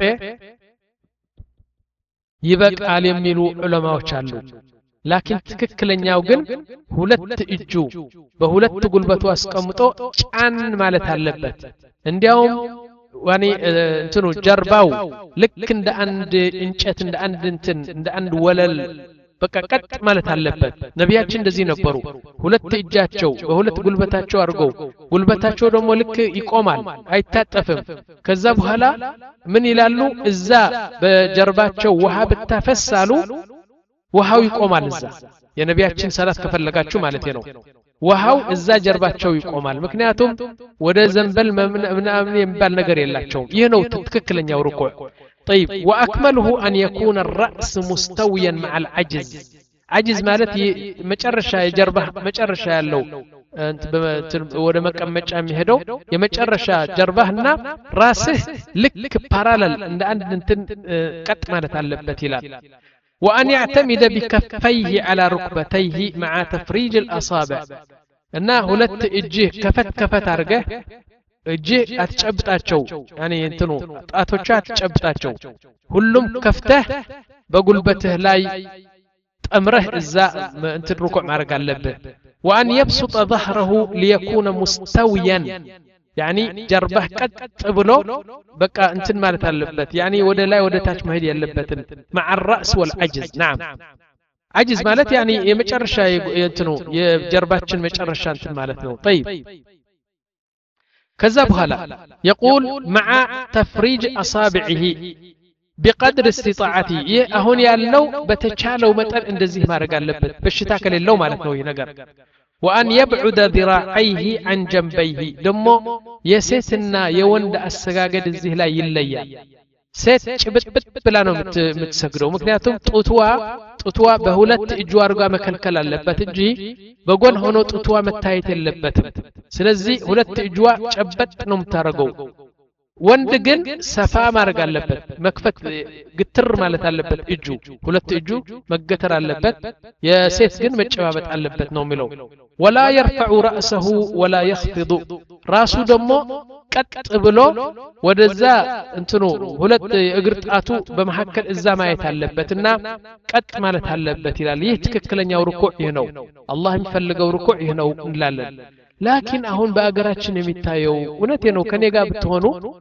ይበቃል የሚሉ ዑለማዎች አሉ ላኪን ትክክለኛው ግን ሁለት እጁ በሁለት ጉልበቱ አስቀምጦ ጫን ማለት አለበት እንዲያውም ዋኒ እንትኑ ጀርባው ልክ እንደ አንድ እንጨት እንደ አንድ እንትን እንደ አንድ ወለል በቃ ቀጥ ማለት አለበት ነቢያችን እንደዚህ ነበሩ ሁለት እጃቸው በሁለት ጉልበታቸው አርገው ጉልበታቸው ደግሞ ልክ ይቆማል አይታጠፍም ከዛ በኋላ ምን ይላሉ እዛ በጀርባቸው ውሃ ብታፈሳሉ ውሃው ይቆማል እዛ የነቢያችን ሰላት ከፈለጋችሁ ማለት ነው ውሃው እዛ ጀርባቸው ይቆማል ምክንያቱም ወደ ዘንበል ምናምን የሚባል ነገር የላቸው ይህ ነው ትክክለኛው ሩኩዕ طيب وأكمله أن يكون الرأس مستويا مع العجز عجز مالتي مجرشا يجربه مجرشا يالو انت وده مكمج امي هدو يمجرشا جربهنا راسه لك بارالل عند انت قط مالت علبت يلال وأن يعتمد بكفيه على ركبتيه مع تفريج الأصابع أنه هلت إجيه كفت كفت أرجه إجيه أتشبتاتشو يعني انتنو أتوشات أتشبتاتشو كلهم كفته بقلبته لاي أمره إزاء انت الركوع معرق اللبه وأن يبسط ظهره ليكون مستويا يعني جربه قد تبلو بقى انتن مالت اللبت يعني ودا لا ودا تاج مهدي اللبت مع الرأس والعجز نعم عجز مالت يعني يمجرشا ينتنو يجرباتشن مجرشا انتن مالتنو طيب كذا بهلا يقول مع تفريج أصابعه بقدر استطاعته ይህ አሁን ያለው በተቻለው መጠን እንደዚህ ማድረግ አለበት በሽታ ከሌለው ማለት ነው ይህ ነገር وأن يبعد ذراعيه عن جنبيه دمو يسيتنا يوند السجاجد الزه لا يليا ሴት ጭብጥብጥ ብላ ነው የምትሰግደው ምክንያቱም ጡትዋ ጡትዋ በሁለት እጇ አርጋ መከልከል አለበት እንጂ በጎን ሆኖ ጡትዋ መታየት የለበትም ስለዚህ ሁለት እጇ ጨበጥ ነው የምታረገው ወንድ ግን ሰፋ ማድረግ አለበት መክፈት ግትር ማለት አለበት እጁ ሁለት እጁ መገተር አለበት የሴት ግን መጨባበጥ አለበት ነው የሚለው ولا يرفع رأسه ولا يخفض ራሱ ደግሞ ቀጥ ብሎ ወደዛ እንትኑ ሁለት እግር ጣቱ በመሐከል እዛ ማየት አለበትና ቀጥ ማለት አለበት ይላል ይህ ትክክለኛው ሩኩዕ ይህ ነው አላህ የሚፈልገው ሩኩዕ ይህ ነው እንላለን ላኪን አሁን በአገራችን የሚታየው እውነቴ ነው ከኔ ጋር ብትሆኑ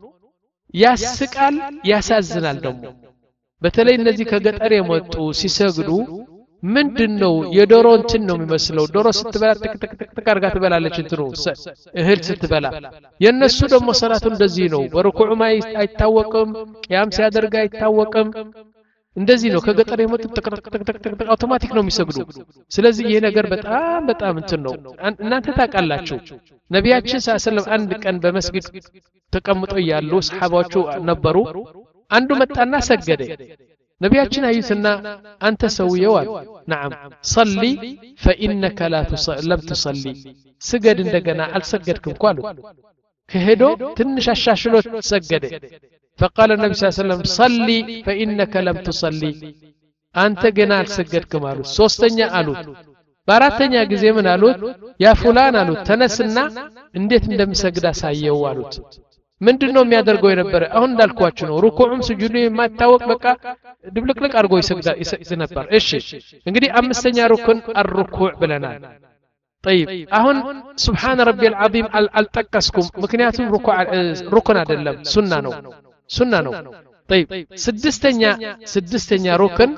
ያስቃል ያሳዝናል ደግሞ በተለይ እነዚህ ከገጠር የመጡ ሲሰግዱ ምንድነው የዶሮ እንትን ነው የሚመስለው ዶሮ ስትበላ ተክ ተክ ተክ ተክ አርጋ ትበላለች እንትኑ እህል ስትበላ የነሱ ደግሞ ሰላቱ እንደዚህ ነው በሩኩዕ ማይ አይታወቅም ቂያም ሲያደርግ አይታወቅም እንደዚህ ነው ከገጠር የመጡ ተክ ተክ ተክ ተክ ተክ አውቶማቲክ ነው የሚሰግዱ ስለዚህ ይሄ ነገር በጣም በጣም እንትን ነው እናንተ ታውቃላችሁ ነብያችን ሰለላሁ ዐለይሂ ወሰለም አንድ ቀን በመስጊድ ተቀምጠው ያሉ ሰሃባዎቹ ነበሩ አንዱ መጣና ሰገደ ነብያችን አዩትና አንተ ሰውየው አሉ نعم صلي فانك لا تصلي تصلي سجد እንደገና አልሰገድክም ቋሉ ከሄዶ ትንሽ አሻሽሎት ሰገደ فقال النبي صلى الله عليه وسلم صلي فانك لم تصلي አንተ ገና አልሰገድክም አሉ ሶስተኛ አሉት በአራተኛ ጊዜ ምን አሉት ያ ፉላን አሉት ተነስና እንዴት እንደምሰግድ አሳየው አሉት ምንድነው የሚያደርገው የነበረ አሁን እንዳልኳችሁ ነው ሩኩዑም ስጁዱ የማይታወቅ በቃ ድብልቅልቅ አርጎ ይሰግዳ ይሰግድ ነበር እሺ እንግዲህ አምስተኛ ሩኩን الركوع ብለናል طيب አሁን سبحان ربي العظيم አልጠቀስኩም ምክንያቱም ሩኩዕ ሩኩን አይደለም ሱና ነው ሱና ነው طيب ስድስተኛ ስድስተኛ ሩክን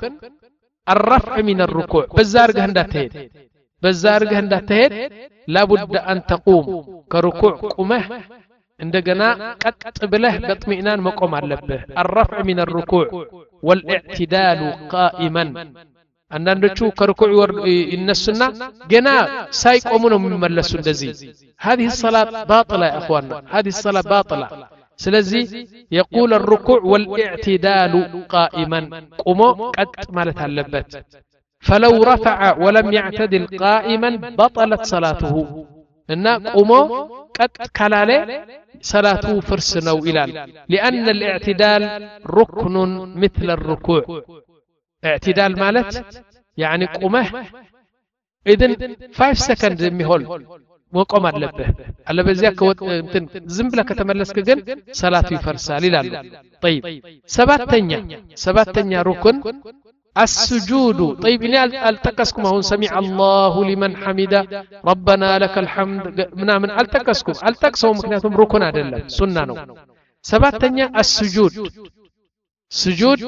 الرفع من الركوع በዛ አርገህ እንዳትሄድ በዛ አርገህ እንዳትሄድ لابد ان تقوم كركوع قمه እንደገና ቀጥ ብለህ በጥሚናን መቆም አለብህ الرفع من الركوع والاعتدال قائما አንዳንዶቹ ከሩኩዕ ይነሱና ገና ሳይቆሙ ነው የሚመለሱ እንደዚህ هذه الصلاه باطله يا اخواننا هذه الصلاه باطله ስለዚህ يقول الركوع والاعتدال قائما قوم ቀጥ ማለት አለበት فلو رفع ولم يعتدل قائما بطلت صلاته እና ቆሞ ቀጥ ካላለ ሰላቱ ፍርስ ነው ይላል لان الاعتدال ركن مثل الركوع اعتدال ማለት يعني ቆመህ اذن خمسة ሰከንድ የሚሆን መቆም አለበት አለበዚያ ከወጥ እንትን ዝም ብለህ ከተመለስክ ግን ሰላቱ ይፈርሳል ይላል طيب ሰባተኛ ሰባተኛ ሩክን السجود طيب ني التقسكم هون سمع الله لمن حمده ربنا لك الحمد ምናምን አልተቀስኩም አልተቀሰው ምክንያቱም ሩኩን አይደለም ሱና ነው ሰባተኛ السجود سجود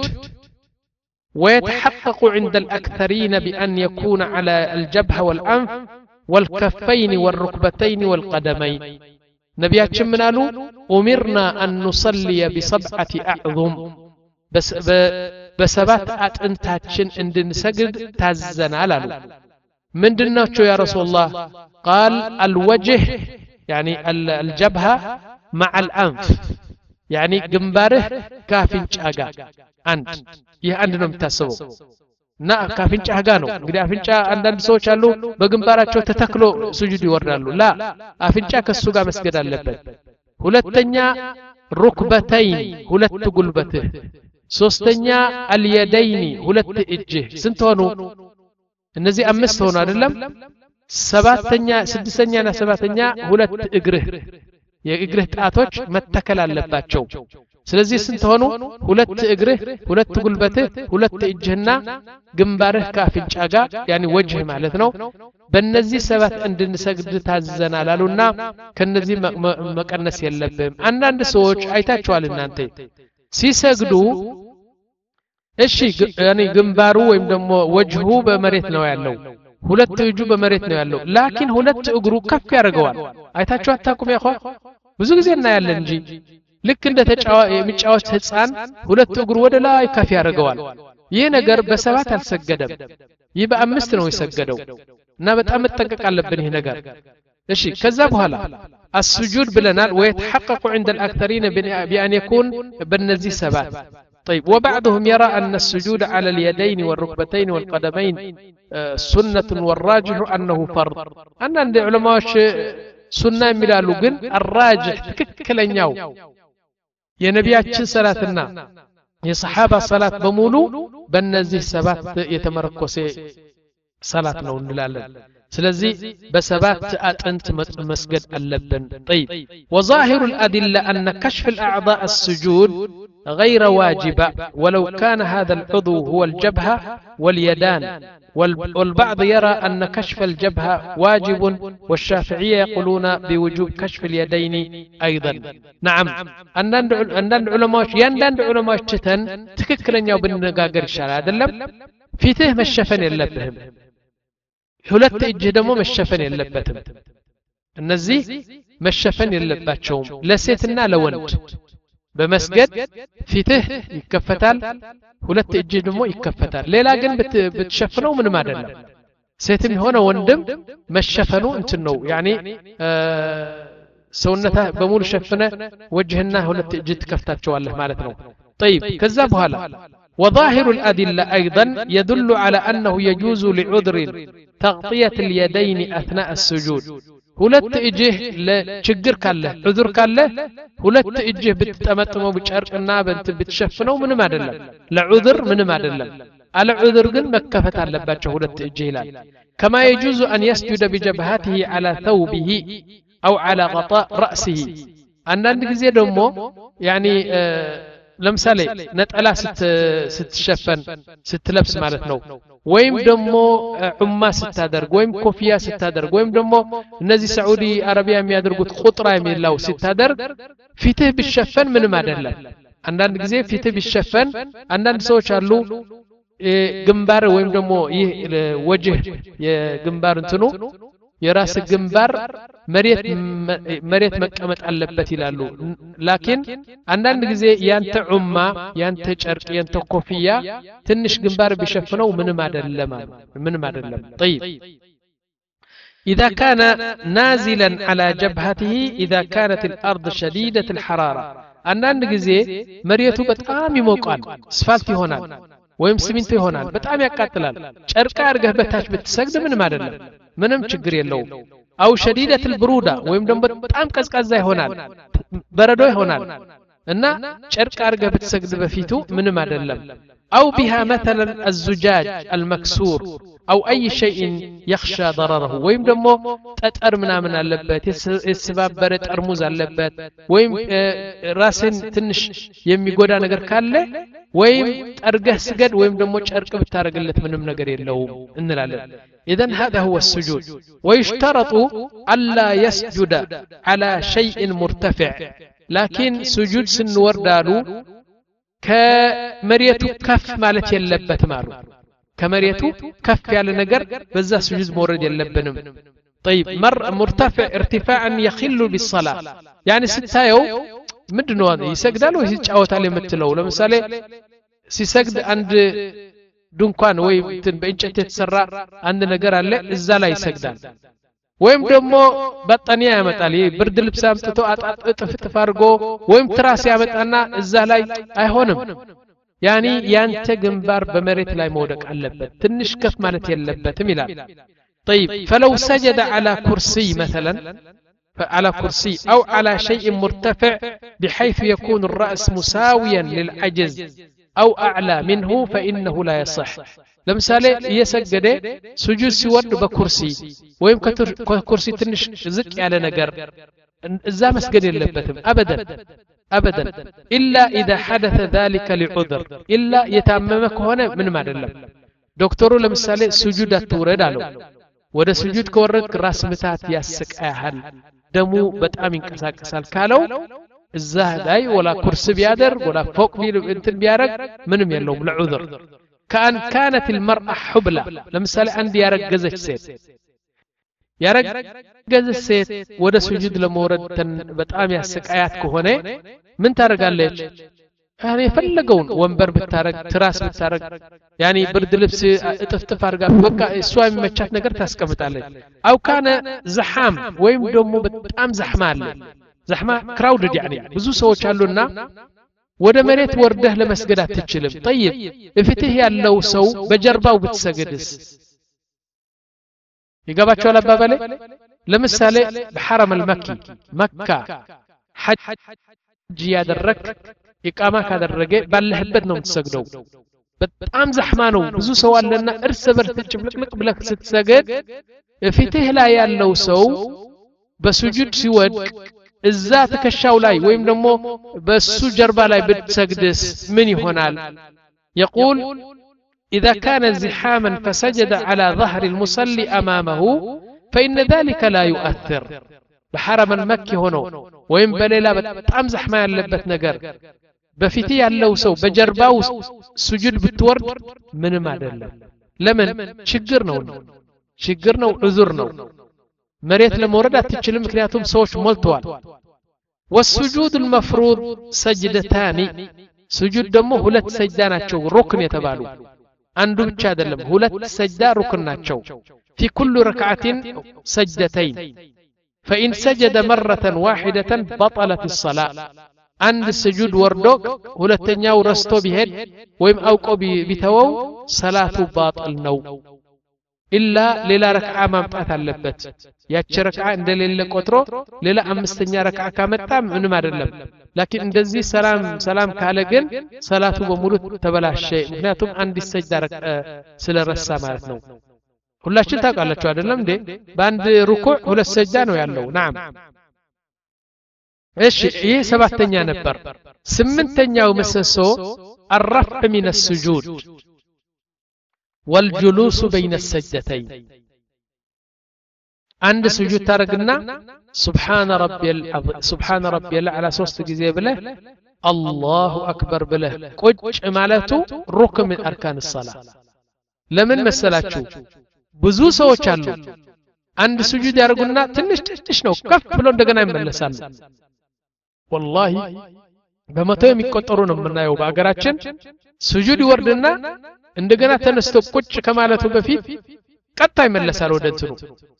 ويتحقق عند الأكثرين بأن يكون على الجبهة والأنف والكفين والركبتين والقدمين نبياتنا منالو أمرنا أن نصلي بسبعة أعظم بس بسبات أنتاتشن عندن سجد تازنا لالو من دناتشو يا رسول الله قال الوجه يعني الجبهة مع الأنف يعني جنباره كافين شاقا عند ይህ አንድ ነው የምታስበው እና ካፍንጫ ሀጋ ነው እንግዲህ አፍንጫ አንዳንድ ሰዎች አሉ በግንባራቸው ተተክሎ ስጁድ ይወርዳሉ ላ አፍንጫ ከሱ ጋር መስገድ አለበት ሁለተኛ ሩክበተይን ሁለት ጉልበትህ ሶስተኛ አልየደይኒ ሁለት እጅህ ስንት ሆኑ እነዚህ አምስት ሆኑ አይደለም ሰባተኛ ስድስተኛና ሰባተኛ ሁለት እግርህ የእግርህ ጣቶች መተከል አለባቸው ስለዚህ ስንት ሆኑ ሁለት እግርህ ሁለት ጉልበትህ ሁለት እጅህና ግንባርህ ካፍንጫ ጋር يعني ወጅህ ማለት ነው በእነዚህ ሰባት እንድንሰግድ ታዘናል አሉና ከነዚህ መቀነስ የለብም አንዳንድ ሰዎች አይታችኋል እናንተ ሲሰግዱ እሺ يعني ግንባሩ ወይም ደግሞ ወጅሁ በመሬት ነው ያለው ሁለት እጁ በመሬት ነው ያለው ላኪን ሁለት እግሩ ከፍ ያደርገዋል አይታችሁ አታቁም ያኳ ብዙ ጊዜ እናያለን እንጂ ልክ እንደ የሚጫወት ህፃን ሁለት እግሩ ወደ ላይ ከፍ ያደርገዋል ይህ ነገር በሰባት አልሰገደም ይህ በአምስት ነው የሰገደው እና በጣም መጠንቀቅ አለብን ይህ ነገር እሺ ከዛ በኋላ السجود بلنال ويتحقق عند الأكثرين بأن يكون بالنزي سبات طيب وبعضهم يرى أن السجود على اليدين والركبتين والقدمين سنة والراجح أنه فرض أن عند علماء سنة ملالو قل الراجح تككلن يو يا نبياتشن صلاتنا يا صحابة صلاة بمولو بالنزي سبات يتمركوسي صلاة نو نلالن سلزي بسبات أنت مسجد اللبن طيب وظاهر الأدلة أن كشف الأعضاء السجود غير واجبة ولو كان هذا العضو هو الجبهة واليدان والبعض يرى أن كشف الجبهة واجب والشافعية يقولون بوجوب كشف اليدين أيضا نعم أن العلماء يندن العلماء تتن تككلن يو بالنقاقر الشارع دلم فيته مشفن اللبهم ሁለት እጅ ደግሞ መሸፈን የለበትም እነዚህ መሸፈን የለባቸውም ለሴትና ለወንድ በመስገድ ፊትህ ይከፈታል ሁለት እጅ ደግሞ ይከፈታል ሌላ ግን ብትሸፍነው ምንም አይደለም ሴትም ሆነ ወንድም መሸፈኑ እንትን ነው ያኒ ሰውነታ በሙሉ ሸፍነ ወጅህና ሁለት እጅ ትከፍታቸዋለህ ማለት ነው طيب ከዛ በኋላ وظاهر الأدلة أيضا يدل على أنه يجوز لعذر تغطية اليدين أثناء السجود ሁለት እጅህ ለችግር ካለ ዑذር ካለ ሁለት እጅህ ብትጠመጥመው በጨርቅና በእንት ብትሸፍነው ምንም አይደለም ለዑذር ምንም አይደለም አለ ዑذር ግን መከፈት አለባቸው ሁለት እጅህ ይላል كما يجوز أن يسجد بجبهته على ثوبه أو على غطاء رأسه አንዳንድ ጊዜ ደግሞ ያኒ ለምሳሌ ነጠላ ስትሸፈን ስትለብስ ማለት ነው ወይም ደግሞ ዑማ ስታደርግ ወይም ኮፊያ ስታደርግ ወይም ደግሞ እነዚህ ሳዑዲ አረቢያ የሚያደርጉት ኹጥራ የሚላው ስታደርግ ፊትህ ቢሸፈን ምንም አይደለም አንዳንድ ጊዜ ፊትህ ቢሸፈን አንዳንድ ሰዎች አሉ ግንባር ወይም ደግሞ ይህ ወጅህ የግንባር እንትኑ የራስ ግንባር መሬት መሬት መቀመጥ አለበት ይላሉ ላኪን አንዳንድ ጊዜ ያንተ ዑማ ያንተ ጨርቅ ያንተ ኮፊያ ትንሽ ግንባር ቢሸፍነው ምንም አይደለም ምንም አይደለም طيب إذا كان نازلا على جبهته إذا كانت الأرض شديدة الحرارة አንዳንድ ጊዜ መሬቱ በጣም ይሞቃል አስፋልት ይሆናል ወይም ሲሚንቶ ይሆናል በጣም ያቃጥላል ጨርቅ አርገህ በታች ብትሰግድ ምንም አይደለም ምንም ችግር የለውም أو شديدة البرودة ويم دم بتأم كز كز زي هونال بردو هونال إننا شرق أرجع بتسجد بفيتو من ما دلم أو بها مثلا الزجاج المكسور أو أي شيء يخشى ضرره ويم دمو تأتر منا من اللبات السباب برد أرموز اللبات ويم راسن تنش يمي قودا نجر كله ويم أرجع سجد ويم دمو شرق بتارجلت منهم نجر اللوم إن لا إذن هذا هو السجود ويشترط ألا يسجد على شيء مرتفع لكن سجود سنور دارو كمريتو كف مالت يلبت مارو كمريتو كف على نجر بزا سجود مورد يلبنم طيب مر مرتفع ارتفاعا يخل بالصلاة يعني ستة يوم مدنو هذا يسجد له يسجد عليه متلو لمثال سيسجد عند ድንኳን ወይ በእንጨት የተሰራ አንድ ነገር አለ እዛ ላይ ይሰግዳል ወይም ደግሞ በጣኒያ ያመጣል ይሄ ብርድ ልብስ አምጥቶ አጣጥፍ ጥፋርጎ ወይም ትራስ ያመጣና እዛ ላይ አይሆንም ያኒ ያንተ ግንባር በመሬት ላይ መውደቅ አለበት ትንሽ ከፍ ማለት የለበትም ይላል طيب فلو سجد على كرسي مثلا على كرسي أو على شيء مرتفع بحيث يكون الرأس مساويا للعجز أو أعلى منه فإنه لا يصح لمثال يسجد سجود سود بكرسي ويم كرسي تنش زك على نجر إذا مسجد اللبتم أبدا أبدا إلا إذا حدث ذلك لعذر إلا يتعممك هنا من ما دلم دكتور لمثال سجود التورد على وده سجود كورك راس متات ياسك أهل دمو بتأمين كسال كسال كالو الزهداي ولا كرسي بيادر ولا فوق بينتن بيارك منهم يلوم لعذر كأن كانت المرأة حبلى لمثال عندي يارك جزج سيد ያረገዘ ሴት ወደ ስጁድ ለመውረድ በጣም ያሰቃያት ከሆነ ምን ታረጋለች? ያኔ የፈለገውን ወንበር ብታረግ ትራስ ብታረግ ያኔ ብርድ ልብስ እጥፍጥፍ አርጋ በቃ እሷ የሚመቻት ነገር ታስቀምጣለች። አው ካነ ዘሐም ወይም ደግሞ በጣም ዘሕማ አለ ዘሕማ ክራውድድ ያኔ ብዙ ሰዎች አሉና ወደ መሬት ወርደህ ለመስገድ አትችልም። طيب እፍትህ ያለው ሰው በጀርባው ብትሰግድስ? ይገባቸዋል አባባሌ? ለምሳሌ በሐረም አልመኪ መካ ሐጅ ያደረክ ኢቃማ ካደረገ ባለህበት ነው የምትሰግደው። በጣም ዘሕማ ነው ብዙ ሰው አለና እርስ በርስ ጭምልቅልቅ ብለህ ስትሰግድ እፍትህ ላይ ያለው ሰው በሱጁድ ሲወድቅ እዛ ተከሻው ላይ ወይም ደግሞ በሱ ጀርባ ላይ ብትሰግድስ ምን ይሆናል? يقول إذا كان زحاما فسجد على ظهر المصلي أمامه فإن ذلك لا يؤثر. بحرم المكي هنا وين بليلا بتام زحما يلبت نجر بفتي ያለው ሰው በጀርባው ስጁድ ብትወርድ ምንም አይደለም። ለምን? ችግር ነው ችግር ነው ዑذር ነው። መሬት ለመውረድ አትችልም ምክንያቱም ሰዎች ሞልተዋል። والسجود المفروض سجدتان سجود ደግሞ ሁለት ሰጅዳ ናቸው ሩክን የተባሉ አንዱ ብቻ አይደለም ሁለት ሰጅዳ ሩክን ናቸው። في كل ركعة سجدتين فإن سجد مرة واحدة بطلت الصلاة. عند السجود وردوك ሁለተኛው ረስቶ ቢሄድ ወይም አውቆ ቢተወው ሰላቱ ባጥል ነው። ኢላ ሌላ ረክዓ ማምጣት አለበት። ያቺ ረክዓ እንደሌለ ቆጥሮ ሌላ አምስተኛ ረክዓ ካመጣ ምንም አይደለም። ላኪን እንደዚህ ሰላም ሰላም ካለ ግን ሰላቱ በሙሉ ተበላሸ። ምክንያቱም አንድ ሰጅዳ ስለረሳ ማለት ነው። ሁላችን ታውቃላችሁ አይደለም እንዴ? በአንድ ሩኩዕ ሁለት ሰጅዳ ነው ያለው። ናም እሺ ይህ ሰባተኛ ነበር። ስምንተኛው ምሰሶ الرفع من السجود والجلوس بين السجدتين. عند سجود تارقنا سبحان ربي العظيم سبحان ربي على ሶስት ጊዜ ብለህ الله أكبر ብለህ ቁጭ ማለቱ ሩክን من أركان الصلاة። ለምን መሰላችሁ? ብዙ ሰዎች አሉ አንድ ስጁድ ያርጉና ትንሽ ትንሽ ነው ከፍ ብሎ እንደገና ይመለሳሉ። والله በመቶ የሚቆጠሩ ነው የምናየው በአገራችን። ስጁድ ይወርድና እንደገና ተነስቶ ቁጭ ከማለቱ በፊት ቀጣ ይመለሳል ወደ እንትኑ።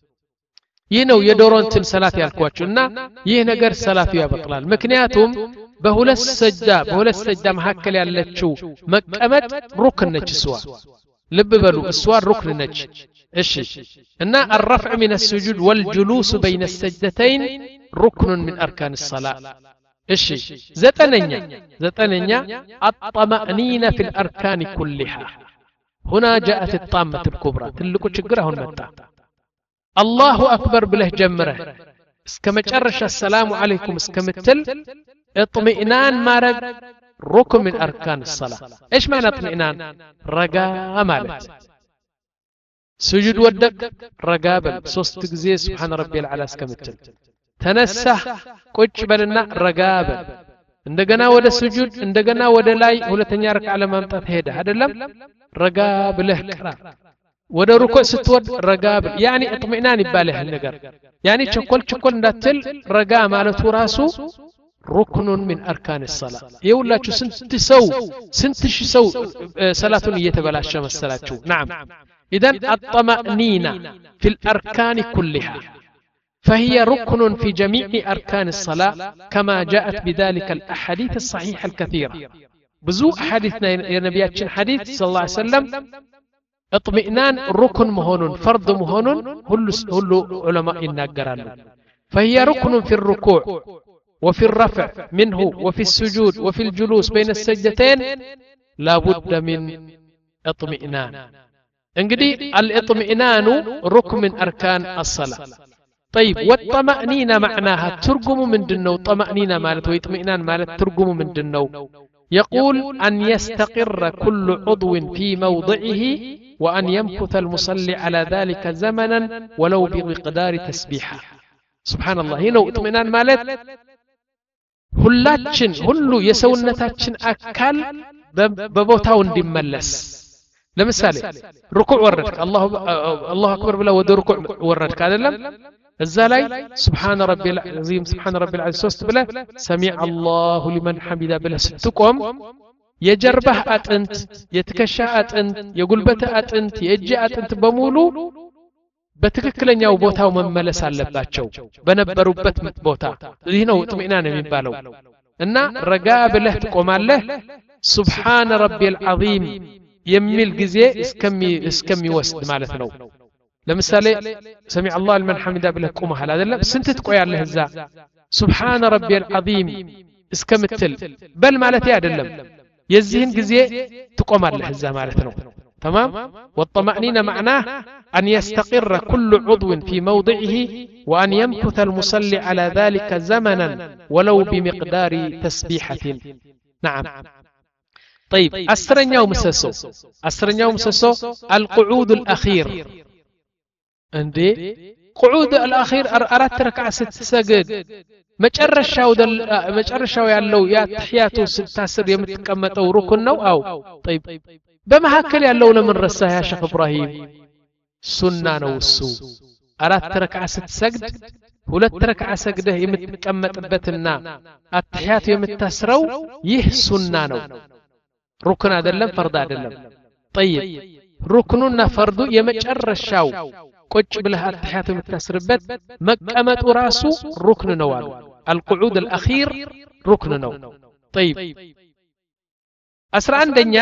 ይህ ነው የዶሮንትን ሰላት ያልኳችሁና ይህ ነገር ሰላቱ ያበጥላል። ምክንያቱም በሁለት ሰጅዳ በሁለት ሰጅዳ መካከል ያለችው መቀመጥ ሩክን ነች። እሷ ልብ በሉ እሷ ሩክን ነች። እሺ እና الرفع من السجود والجلوس بين السجدتين ركن من أركان الصلاة. እሺ ዘጠነኛ ዘጠነኛ الطمأنينة في الأركان كلها. هنا جاءت الطامة الكبرى ትልቁ ችግር አሁን መጣ። الله أكبر ብለህ ጀምረህ እስከ መጨረሻ السلام عليكم እስከምትል اطمئنان ማረግ ركن من أركان الصلاة. ايش معنى اطمئنان؟ ረጋ ማለት سجود ودك ረጋ በል ሶስት ጊዜ سبحان ربي العلى እስከምትል ተነሳህ ቁጭ በልና ረጋ በል። እንደገና ወደ ስጁድ እንደገና ወደ ላይ ሁለተኛ ረክዓ ለማምጣት ሄደ አይደለም ረጋ ብለህ ቅራ። ወደ ሩኩዕ ስትወድ ረጋ ብል ያኒ اطمئنان ይባላል ነገር ያኒ ቸኮል ቸኮል እንዳትል ረጋ ማለቱ ራሱ ሩክኑን من أركان الصلاة. ይውላችሁ ስንት ሰው ስንት ሺህ ሰው ሰላቱን እየተበላሸ መሰላችሁ። نعم اذا الطمأنينة في الأركان كلها فهي ركن في جميع أركان الصلاة كما جاءت بذلك الأحاديث الصحيحة الكثيرة. بزو أحاديثنا يا نبياتنا حديث صلى الله عليه وسلم اطمئنان ركن مهون فرض مهون هل علماء الناقران. فهي ركن في الركوع وفي الرفع منه وفي السجود وفي الجلوس بين السجدتين لا بد من اطمئنان. انقدي الاطمئنان ركن من أركان الصلاة. طيب والطمأنينة معناها ترجم من دنو طمأنينة مالت ويطمئنان مالت ترجم من دنو. يقول أن يستقر كل عضو في موضعه وأن يمكث المصلي على ذلك زمنا ولو بمقدار تسبيحة. سبحان الله هنا اطمئنان مالت ሁላችን ሁሉ የሰውነታችን አካል በቦታው እንዲመለስ ለምሳሌ ሩኩዕ ወረድክ አላሁ አላሁ አክበር ብለ ወደ ሩኩዕ ወረድክ አይደለም እዛ ላይ ሱብሃነ ረቢል ዐዚም ሱብሃነ ረቢል ዐዚም ሶስት ብለ ሰሚዐ አላሁ ሊመን ሐሚዳ ብለ ስትቆም የጀርባህ አጥንት የትከሻ አጥንት የጉልበትህ አጥንት የእጅ አጥንት በሙሉ በትክክለኛው ቦታው መመለስ አለባቸው በነበሩበት ቦታ ይህ ነው ጥሚናን የሚባለው እና ረጋ ብለህ ትቆማለህ ሱብሃነ ረቢል ዐዚም የሚል ጊዜ እስከሚ እስከሚወስድ ማለት ነው ለምሳሌ ሰሚዐ አላሁ ሊመን ሐሚዳ ብለህ ቆመሃል አይደለም ስንት ትቆያለህ እዛ ሱብሃነ ረቢል ዐዚም እስከምትል በል ማለት አይደለም የዚህን ጊዜ ትቆማለህ እዛ ማለት ነው تمام والطمأنينة معناه أن يستقر كل عضو في موضعه وأن يمكث المصلي على ذلك زمنا ولو بمقدار تسبيحة نعم طيب أسرن يوم مسسو أسرن يوم مسسو القعود الأخير عندي قعود الأخير أردت ركعة ست سجد مجرشاو دل مجرشاو ያለው ያ ተህያቱ ስታስር የምትቀመጠው ሩክን ነው አው طيب በመሐከል ያለው ለምን ረሳህ ያ ሼኽ ኢብራሂም ሱና ነው እሱ አራት ረክዓ ስትሰግድ ሁለት ረክዓ ሰግደህ የምትቀመጥበትና አተህያቱ የምታስረው ይህ ሱና ነው ሩክን አይደለም ፈርድ አይደለም طيب ሩክኑና ፈርዱ የመጨረሻው ቁጭ ብለህ አተህያቱ የምታስርበት መቀመጡ ራሱ ሩክን ነው አሉ القعود الأخير ركن ነው طيب አስራ አንደኛ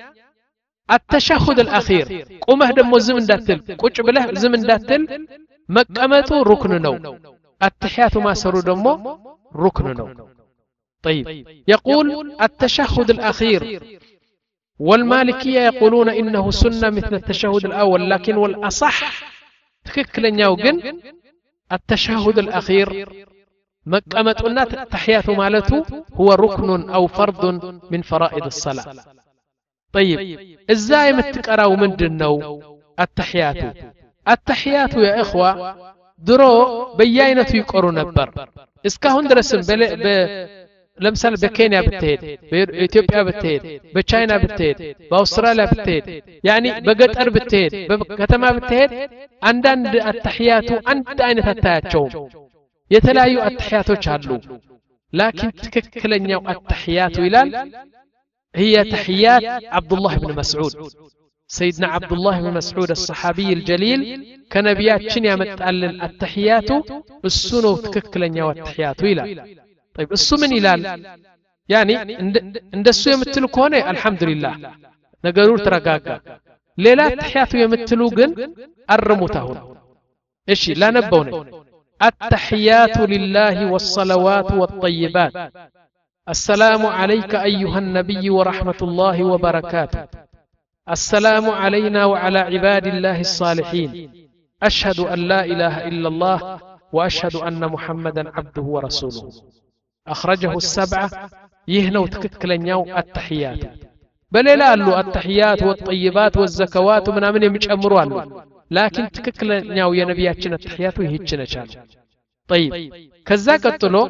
التشهد الأخير قومه دمو زم እንዳትል ቁጭ ብለህ ዝም እንዳትል መቀመጡ ሩክን ነው التحيات ما سرو دمو ركن ነው طيب يقول التشهد الأخير والمالكية يقولون إنه سنة مثل التشهد الأول لكن والأصح تككلنياو ግን التشهد الأخير مقامتنا تحيات مالته هو ركن أو فرض من فرائض الصلاة طيب ازاي متقراو مندنو التحيات التحيات يا إخوة درو بياينته يقروا نبر اسكاهون درسم ب لمثال بكينيا بتهيد بإثيوبيا بتهيد بچاينا بتهيد بأستراليا بتهيد يعني بقطر بتهيد بكتما بتهيد عندنا التحيات عند عينة التحياتهم يتلايو التحياتوች አሉ لكن تككلنياو التحيات ይላል هي تحيات عبد الله بن مسعود سيدنا عبد الله بن مسعود الصحابي الجليل كنبياتችን ያመጣልን التحيات እሱ ነው ትክክለኛው التحيات ይላል طيب እሱ ምን ይላል يعني እንደሱ የምትሉ ከሆነ አልহামዱሊላህ ነገሩ ተረጋጋ ሌላ التحيات የምትሉ ግን አርሙታው እሺ ላነበው ነው التحيات لله والصلوات والطيبات السلام عليك أيها النبي ورحمة الله وبركاته السلام علينا وعلى عباد الله الصالحين أشهد أن لا إله إلا الله وأشهد أن محمدا عبده ورسوله أخرجه السبعة يهنو تككلنيو التحيات بل لا له التحيات والطيبات والزكوات من أمن يمجأمروا له لكن تككلنيو يا نبياتنا التحيات ويهجنا شان طيب كذا قلتلو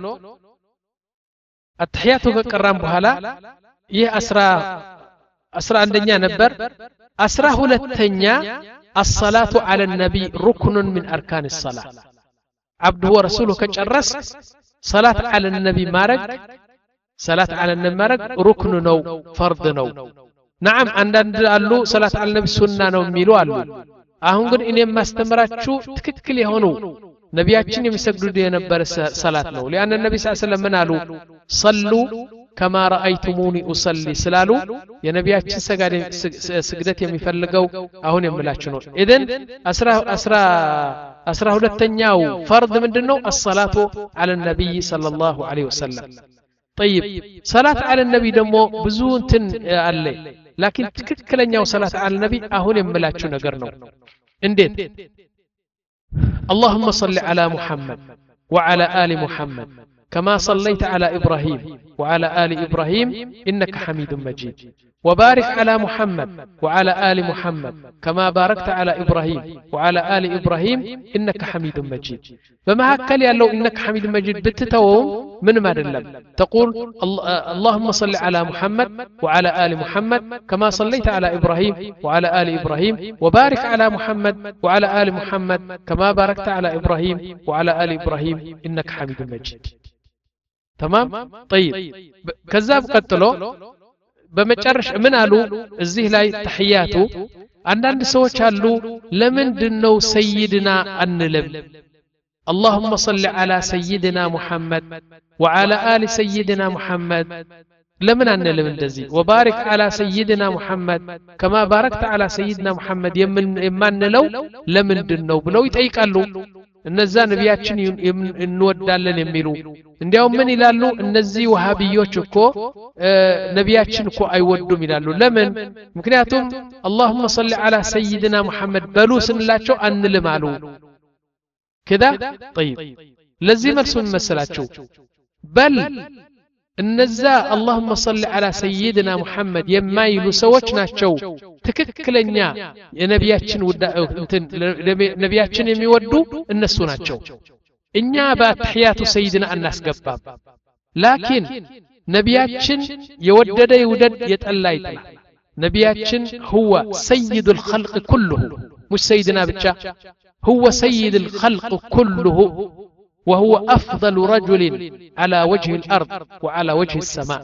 التحيات كقرام بحالا يه أسرى أسرى عندنا نبر أسرى هلتنيا الصلاة على النبي ركن من أركان الصلاة عبده ورسوله كجرس صلاة على النبي مارك صلاة على النبي مارك ركن نو فرض نو نعم عندنا قالوا صلاة على النبي سنة نو ميلو قالوا አሁን ግን እኔ ማስተምራችሁ ትክክል የሆነው ነቢያችን የሚሰግዱት የነበረ ሰላት ነው ለአን ነብይ ሰለላሁ ዐለይሂ ወሰለም ምን አሉ ሰሉ ከማ ረአይቱሙኒ ኡሰሊ ስላሉ የነቢያችን ሰጋደ ስግደት የሚፈልገው አሁን የምላችሁ ነው ኢደን አስራ ሁለተኛው ፈርድ ምንድነው الصلاه على النبي صلى الله عليه وسلم طيب صلاه على النبي ደግሞ ብዙ እንትን አለ لكن ትክክለኛው صلاه على النبي አሁን የምላችሁ ነገር ነው እንዴት اللهم صل على محمد وعلى آل محمد كما صليت على إبراهيم وعلى آل إبراهيم إنك حميد مجيد وبارك على محمد وعلى آل محمد كما باركت على إبراهيم وعلى آل إبراهيم إنك حميد مجيد فما هكذا يالله إنك حميد مجيد بتتوهم من ما دلم تقول اللهم صل على محمد وعلى آل محمد كما صليت على إبراهيم وعلى آل إبراهيم وبارك على محمد وعلى آل محمد كما باركت على إبراهيم وعلى آل إبراهيم إنك حميد مجيد تمام طيب كذاب قتلو بمጨረሻ ምን አሉ እዚህ ላይ ተህያቱ አንዳንድ ሰዎች አሉ ለምንድነው ሰይድና አንልም اللهم صل على سيدنا محمد وعلى آل سيدنا محمد لمن አንልም እንደዚህ وبارك على سيدنا محمد كما باركت على سيدنا محمد የማንለው ለምንድነው ብለው ይጠይቃሉ እነዛ ነቢያችን እንወዳለን የሚሉ እንዲያው ምን ይላሉ እነዚህ ወሃቢዮች እኮ ነቢያችን እኮ አይወዱም ይላሉ ለምን ምክንያቱም اللهم صل على سيدنا محمد በሉ ስንላቸው አንልም አሉ كده طيب ለዚህ መልሱ መሰላችሁ በል እነዛ اللهم صل على سيدنا محمد የማይሉ ሰዎች ናቸው ትክክለኛ የነቢያችን እንትን ነቢያችን የሚወዱ እነሱ ናቸው እኛ በተህያቱ ሰይድና እናስገባም ላኪን ነቢያችን የወደደ ይውደድ የጠላ ይጥላ ነቢያችን هو سيد الخلق كله مش سيدنا ብቻ هو سيد الخلق كله وهو أفضل رجل على وجه الأرض وعلى وجه السماء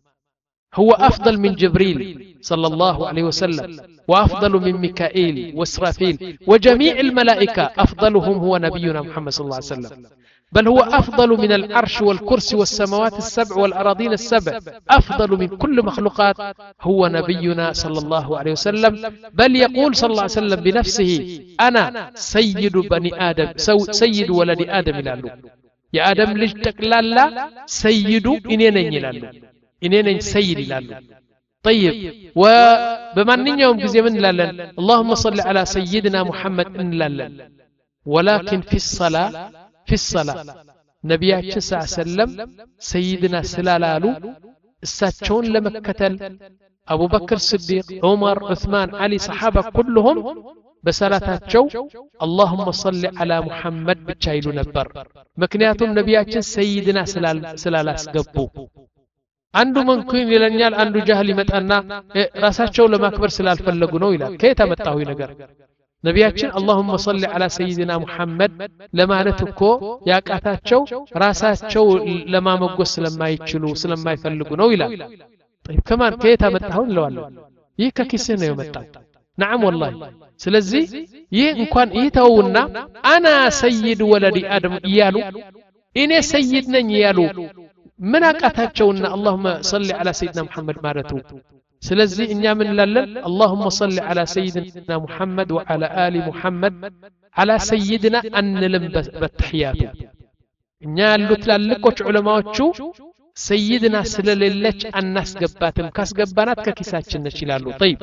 هو أفضل من جبريل صلى الله عليه وسلم وأفضل من ميكائيل وإسرافيل وجميع الملائكة أفضلهم هو نبينا محمد صلى الله عليه وسلم بل هو أفضل من العرش والكرسي والسماوات السبع والأراضين السبع أفضل من كل مخلوقات هو نبينا صلى الله عليه وسلم بل يقول صلى الله عليه وسلم بنفسه أنا سيد بني آدم سيد ولد آدم لالو يا آدم لجتك لالا سيد إنين لالو إنين سيد لالو طيب وبمن يوم من لالن اللهم صل على سيدنا محمد إن لالن ولكن في الصلاة في الصلاة نبياتنا صلى الله عليه وسلم سيدنا سلالالو الساتشون لمكتل أبو بكر الصديق عمر عثمان علي صحابة كلهم بسالاتاتشو اللهم صل على محمد بتشايلو نبر مكنياتهم نبياتنا سيدنا سلال سلالاس قبو عنده منكين يلنيال عنده جهل يمطانا راساچو لماكبر سلال فلغو نو يلال كيتا مጣው ይነገር ነቢያችን اللهم صل على سيدنا محمد ለማለት እኮ ያቃታቸው ራሳቸው ለማመጎስ ስለማይችሉ ስለማይፈልጉ ነው ይላል طيب كمان كيتا መጣው እንለዋለን ይህ ከኪስህ ነው የመጣው نعم والله ስለዚህ ይህ እንኳን ይተውና انا سيد ولد ادم ይያሉ እኔ ሰይድ ነኝ ይያሉ من አቃታቸውና اللهم صل على سيدنا محمد ማለቱ ስለዚህ እኛ ምን እንላለን اللهم صل على سيدنا محمد وعلى آل محمد على سيدنا انلم بالتحيات እኛ ያሉት ላልቆች ዑለማዎቹ سيدنا ስለሌለች አናስገባትም ካስገባናት ከኪሳችን ነች ይላሉ طيب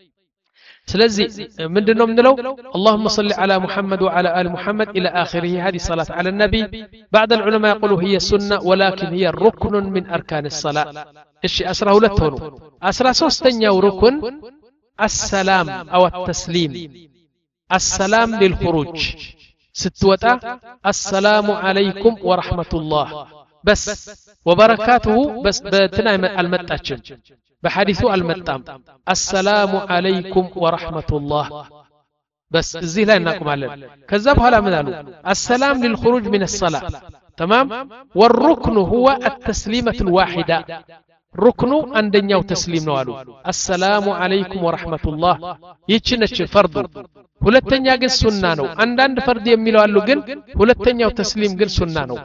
ስለዚህ ምንድነው ምንለው اللهم صل على محمد وعلى آل محمد إلى آخره هذه صلاة على النبي بعض العلماء يقولوا هي سنة ولكن هي ركن من أركان الصلاة إيش أسره لتهونو أسره سوستنيا ركن السلام أو التسليم السلام للخروج ستوتا السلام عليكم ورحمة الله بس وبركاته بس بتنا المتاچن بحديثه المتام السلام عليكم ورحمة الله بس زي لا نقوم عليه كذب هلا من قالوا السلام للخروج من الصلاة تمام والركن هو التسليمة الواحدة ركن عندنا وتسليم نوالو السلام عليكم ورحمة الله يتشنش فرض ሁለተኛ ግን ሱና ነው አንዳንድ ፈርድ የሚለው አሉ ግን ሁለተኛው ተስሊም ግን ሱና ነው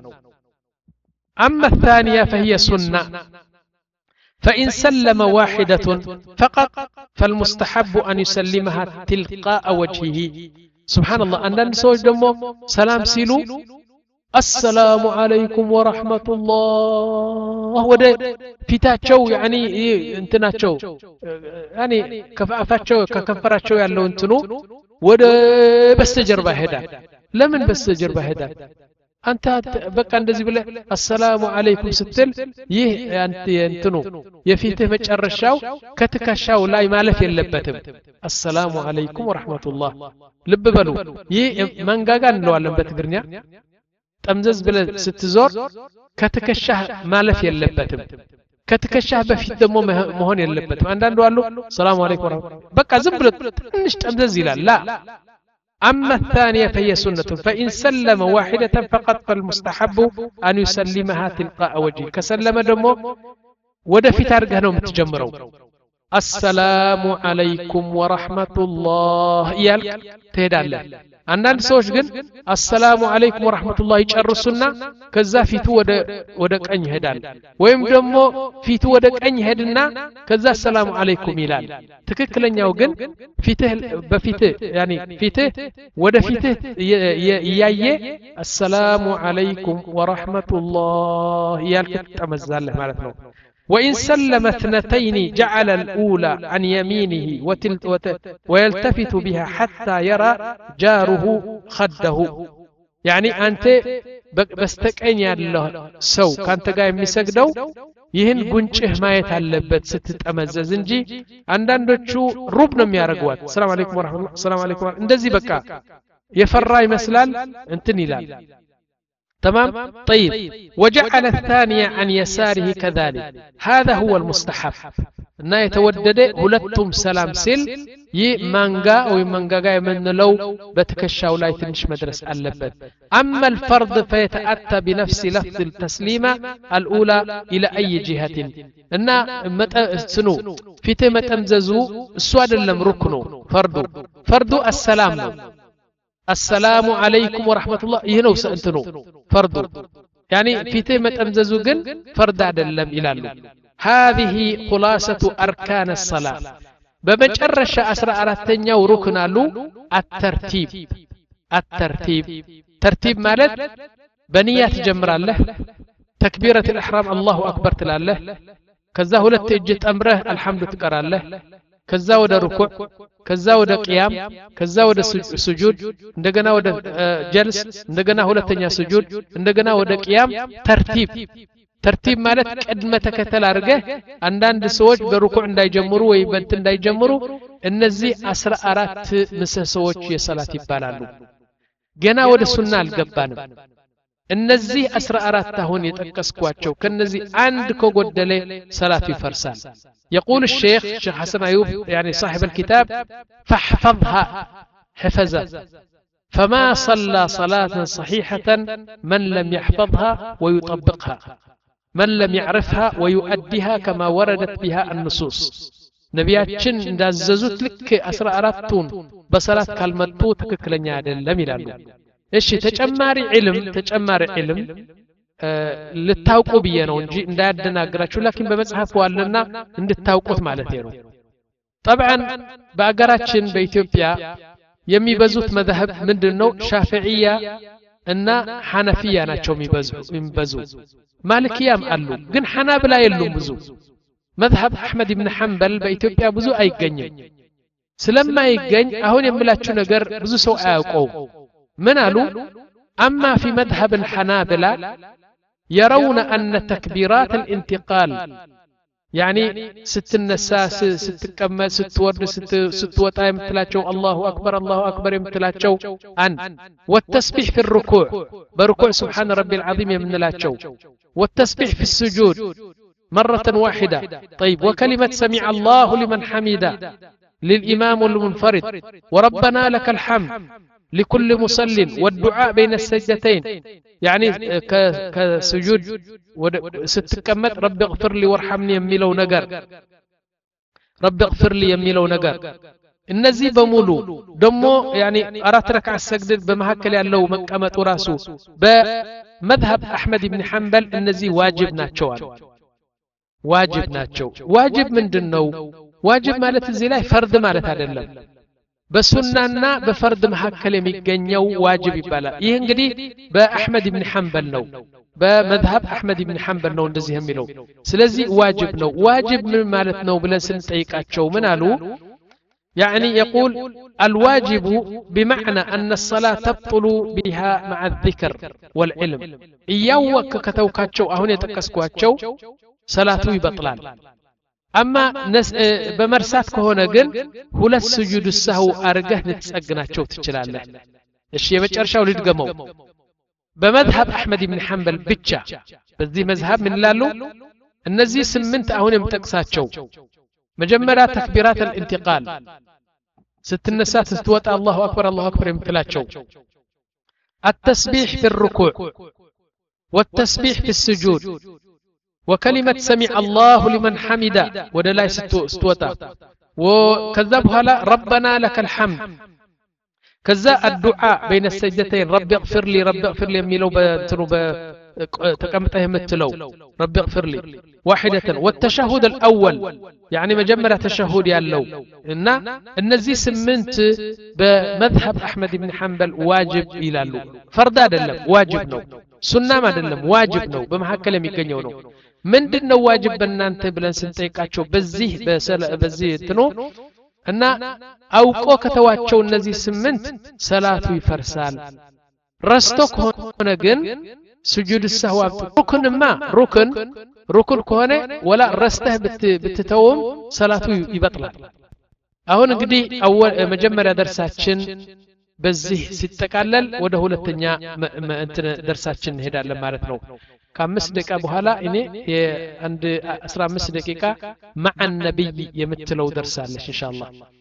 أما الثانية فهي سنة فإن سلم واحدة فقط فالمستحب أن يسلمها تلقاء وجهه سبحان الله أن نسوي دمو سلام سيلو السلام عليكم ورحمة الله وده فتاتشو يعني انتناتشو يعني كفاتشو ككفراتشو يالو انتنو وده بس جربة هدا لمن بس جربة هدا አንተ በቃ እንደዚህ ብለህ አሰላሙ አለይኩም ስትል ይህ አንተ እንትኑ የፊትህ መጨረሻው ከትከሻው ላይ ማለፍ የለበትም አሰላሙ አለይኩም ወራህመቱላህ ልብ በሉ ይህ መንጋጋ እንለዋለን በትግርኛ ጠምዘዝ ብለህ ስትዞር ከትከሻህ ማለፍ የለበትም ከትከሻህ በፊት ደግሞ መሆን የለበትም አንዳንዱ አሉ ሰላም አለይኩም ወራህመቱላህ በቃ ዝም ብለህ ትንሽ ጠምዘዝ ይላል ላ أما الثانية فهي سنة فإن سلم واحدة فقط فالمستحب أن يسلمها تلقاء وجهه كسلم دمو ودفي تارجهنهم تجمروا السلام عليكم ورحمة الله يالك تهدال አንዳንድ ሰዎች ግን አሰላሙ አለይኩም ወራህመቱላሂ ጨርሱና ከዛ ፊቱ ወደ ወደ ቀኝ ይሄዳል ወይም ደግሞ ፊቱ ወደ ቀኝ ይሄድና ከዛ ሰላሙ አለይኩም ይላል ትክክለኛው ግን ፊትህ በፊትህ ያኒ ፊትህ ወደ ፊትህ ያየ አሰላሙ አለይኩም ወራህመቱላሂ ያልክ ተመዛለህ ማለት ነው وإن سلم اثنتين جعل الأولى عن يمينه ويلتفت بها حتى يرى جاره خده يعني أنت بستكين يا الله سو كانت قايم مسجدو ይህን ጉንጭህ ማየት አለበት ስትጠመዘዝ እንጂ አንዳንዶቹ ሩብ ነው የሚያረጋዋት ሰላም አለይኩም ወራህመቱላህ ሰላም አለይኩም እንደዚህ በቃ የፈራ ይመስላል እንትን ይላል تمام طيب وجعل الثانية عن يساره كذلك هذا هو المستحب እና የተወደደ ሁለቱም ሰላም ሲል ይህ ማንጋ ወይ ማንጋጋ የምንለው በትከሻው ላይ ትንሽ መድረስ አለበት اما الفرض فيتاتى بنفس لفظ التسليمه الاولى الى اي جهه እና መጠስኑ ፊት መጠምዘዙ እሱ አይደለም ሩክኑ ፈርዱ ፈርዱ السلام ነው السلام عليكم ورحمة الله يهنو سأنتنو فرض يعني فيته متأمززو جن فرد عدلم إلى هذه خلاصة أركان الصلاة بمجرش أسرع أرتنيا وركنا له الترتيب الترتيب ترتيب مالت بنيات جمر الله تكبيرة الإحرام الله أكبر تلاله كذا هو لتجت أمره الحمد تكر الله كذا ودا ركوع كذا ودا قيام كذا ودا سجود عندنا ودا جلس عندنا ሁለተኛ سجود عندنا ودا قيام ترتيب ترتيب ማለት ቅድመ ተከተል አድርገህ አንዳንድ ሰዎች በሩኩዕ እንዳይጀምሩ ወይ በእንት እንዳይጀምሩ እነዚህ አስራ አራት ምሰሶዎች የሰላት ይባላሉ ገና ወደ ሱና አልገባንም እነዚህ አስራ አራት አሁን የጠቀስኳቸው ከነዚህ አንድ ከጎደለ ሰላት ይፈርሳል يقول الشيخ الشيخ حسن أيوب يعني صاحب الكتاب فاحفظها حفظا فما صلى صلاة صحيحة من لم يحفظها ويطبقها من لم يعرفها ويؤديها كما وردت بها النصوص نبياتشن እንዳዘዙት ልክ አስራ አራቱን በሰላት ካልመጡ ትክክለኛ አይደለም ይላሉ እሺ ተጨማሪ ዒልም ተጨማሪ ዒልም ልታውቁ ብዬ ነው እንጂ እንዳያደናግራችሁ لكن በመጽሐፉ አለና እንድታውቁት ማለት ነው طبعا በአገራችን በኢትዮጵያ የሚበዙት መذهب ምንድነው ሻፊዒያ እና ሐነፊያ ናቸው የሚበዙ የሚበዙ ማሊኪያም አሉ ግን ሐናብላ የሉም ብዙ مذهب احمد بن حنبل በኢትዮጵያ ብዙ አይገኝም ስለማይገኝ አሁን የምላችሁ ነገር ብዙ ሰው አያውቀው ምን አሉ اما في مذهب الحنابلة يرون أن تكبيرات الانتقال يعني ست النساء ستكمل ست ورد ست ست وطا يمتلاچو الله أكبر الله أكبر يمتلاچو أن والتسبيح في الركوع بركوع سبحان ربي العظيم يمتلاچو والتسبيح في السجود مرة واحدة طيب وكلمة سمع الله لمن حمده للإمام المنفرد وربنا لك الحمد لكل مصل والدعاء بين السجدتين يعني كسجود ستكمت رب اغفر لي وارحمني يميلو نجر رب اغفر لي يميلو نجر النزي بمولو دمو يعني أرات ركع السجد بمهكل يالله مقامة راسو بمذهب أحمد بن حنبل النزي واجب ناتشوان واجب ناتشو واجب من دنو واجب مالت الزلاي فرد مالت هذا اللم በሱናና በፈርድ መሐከል የሚገኘው ዋጅብ ይባላል ይህ እንግዲህ በአህመድ ኢብኑ ሐንበል ነው በመذهب አህመድ ኢብኑ ሐንበል ነው እንደዚህ የሚለው ስለዚህ ዋጅብ ነው ዋጅብ ምን ማለት ነው ብለን ስንጠይቃቸው ምን አሉ يعني يقول الواجب بمعنى أن الصلاة تبطل بها مع الذكر والعلم إياوك كتوكاتشو أهون يتكسكواتشو صلاة يبطلان أما نس بمرسات كهونا جن هو السجود السهو أرجه نتسجناتشو تشلاله الشيء بتشرشوا للجمو بمذهب أحمد بن حنبل بتشا بذي مذهب من لالو النزي سمنت أهون يمتكساتشو مجمرة تكبيرات الانتقال ست النساء تستوطى الله أكبر الله أكبر يمثلاتشو التسبيح في الركوع والتسبيح في السجود وكلمة سمع الله لمن حمد ودلاي استوطى وكذبها لا ربنا لك الحمد كذا الدعاء بين السجدتين رب اغفر لي رب اغفر لي يميلو بتنو تقمته متلو رب اغفر لي واحدة والتشهد الأول يعني مجمرة تشهد يالو إن النزي سمنت بمذهب أحمد بن حنبل واجب إلى اللو فردا دلم واجب نو سنة ما دلم واجب نو بمحكة لم يكنيو نو من دنا واجب بنانت بلن سنتيكاتشو بزيه بسل بزيه تنو እና አውቆ ከተዋቸው እነዚህ ስምንት ሰላቱ ይፈርሳል ረስቶ ከሆነ ግን ስጁድ ሰህዋ ሩክንማ ሩክን ሩክን ከሆነ ወላ ረስተህ ብትተውም ሰላቱ ይበጥላል አሁን እንግዲህ አወል መጀመሪያ ደርሳችን በዚህ ሲተቃለል ወደ ሁለተኛ እንትን ደርሳችን እንሄዳለን ማለት ነው ከአምስት ደቂቃ በኋላ እኔ የአንድ አስራ አምስት ደቂቃ مع النبي የምትለው ደርሳለሽ ኢንሻአላህ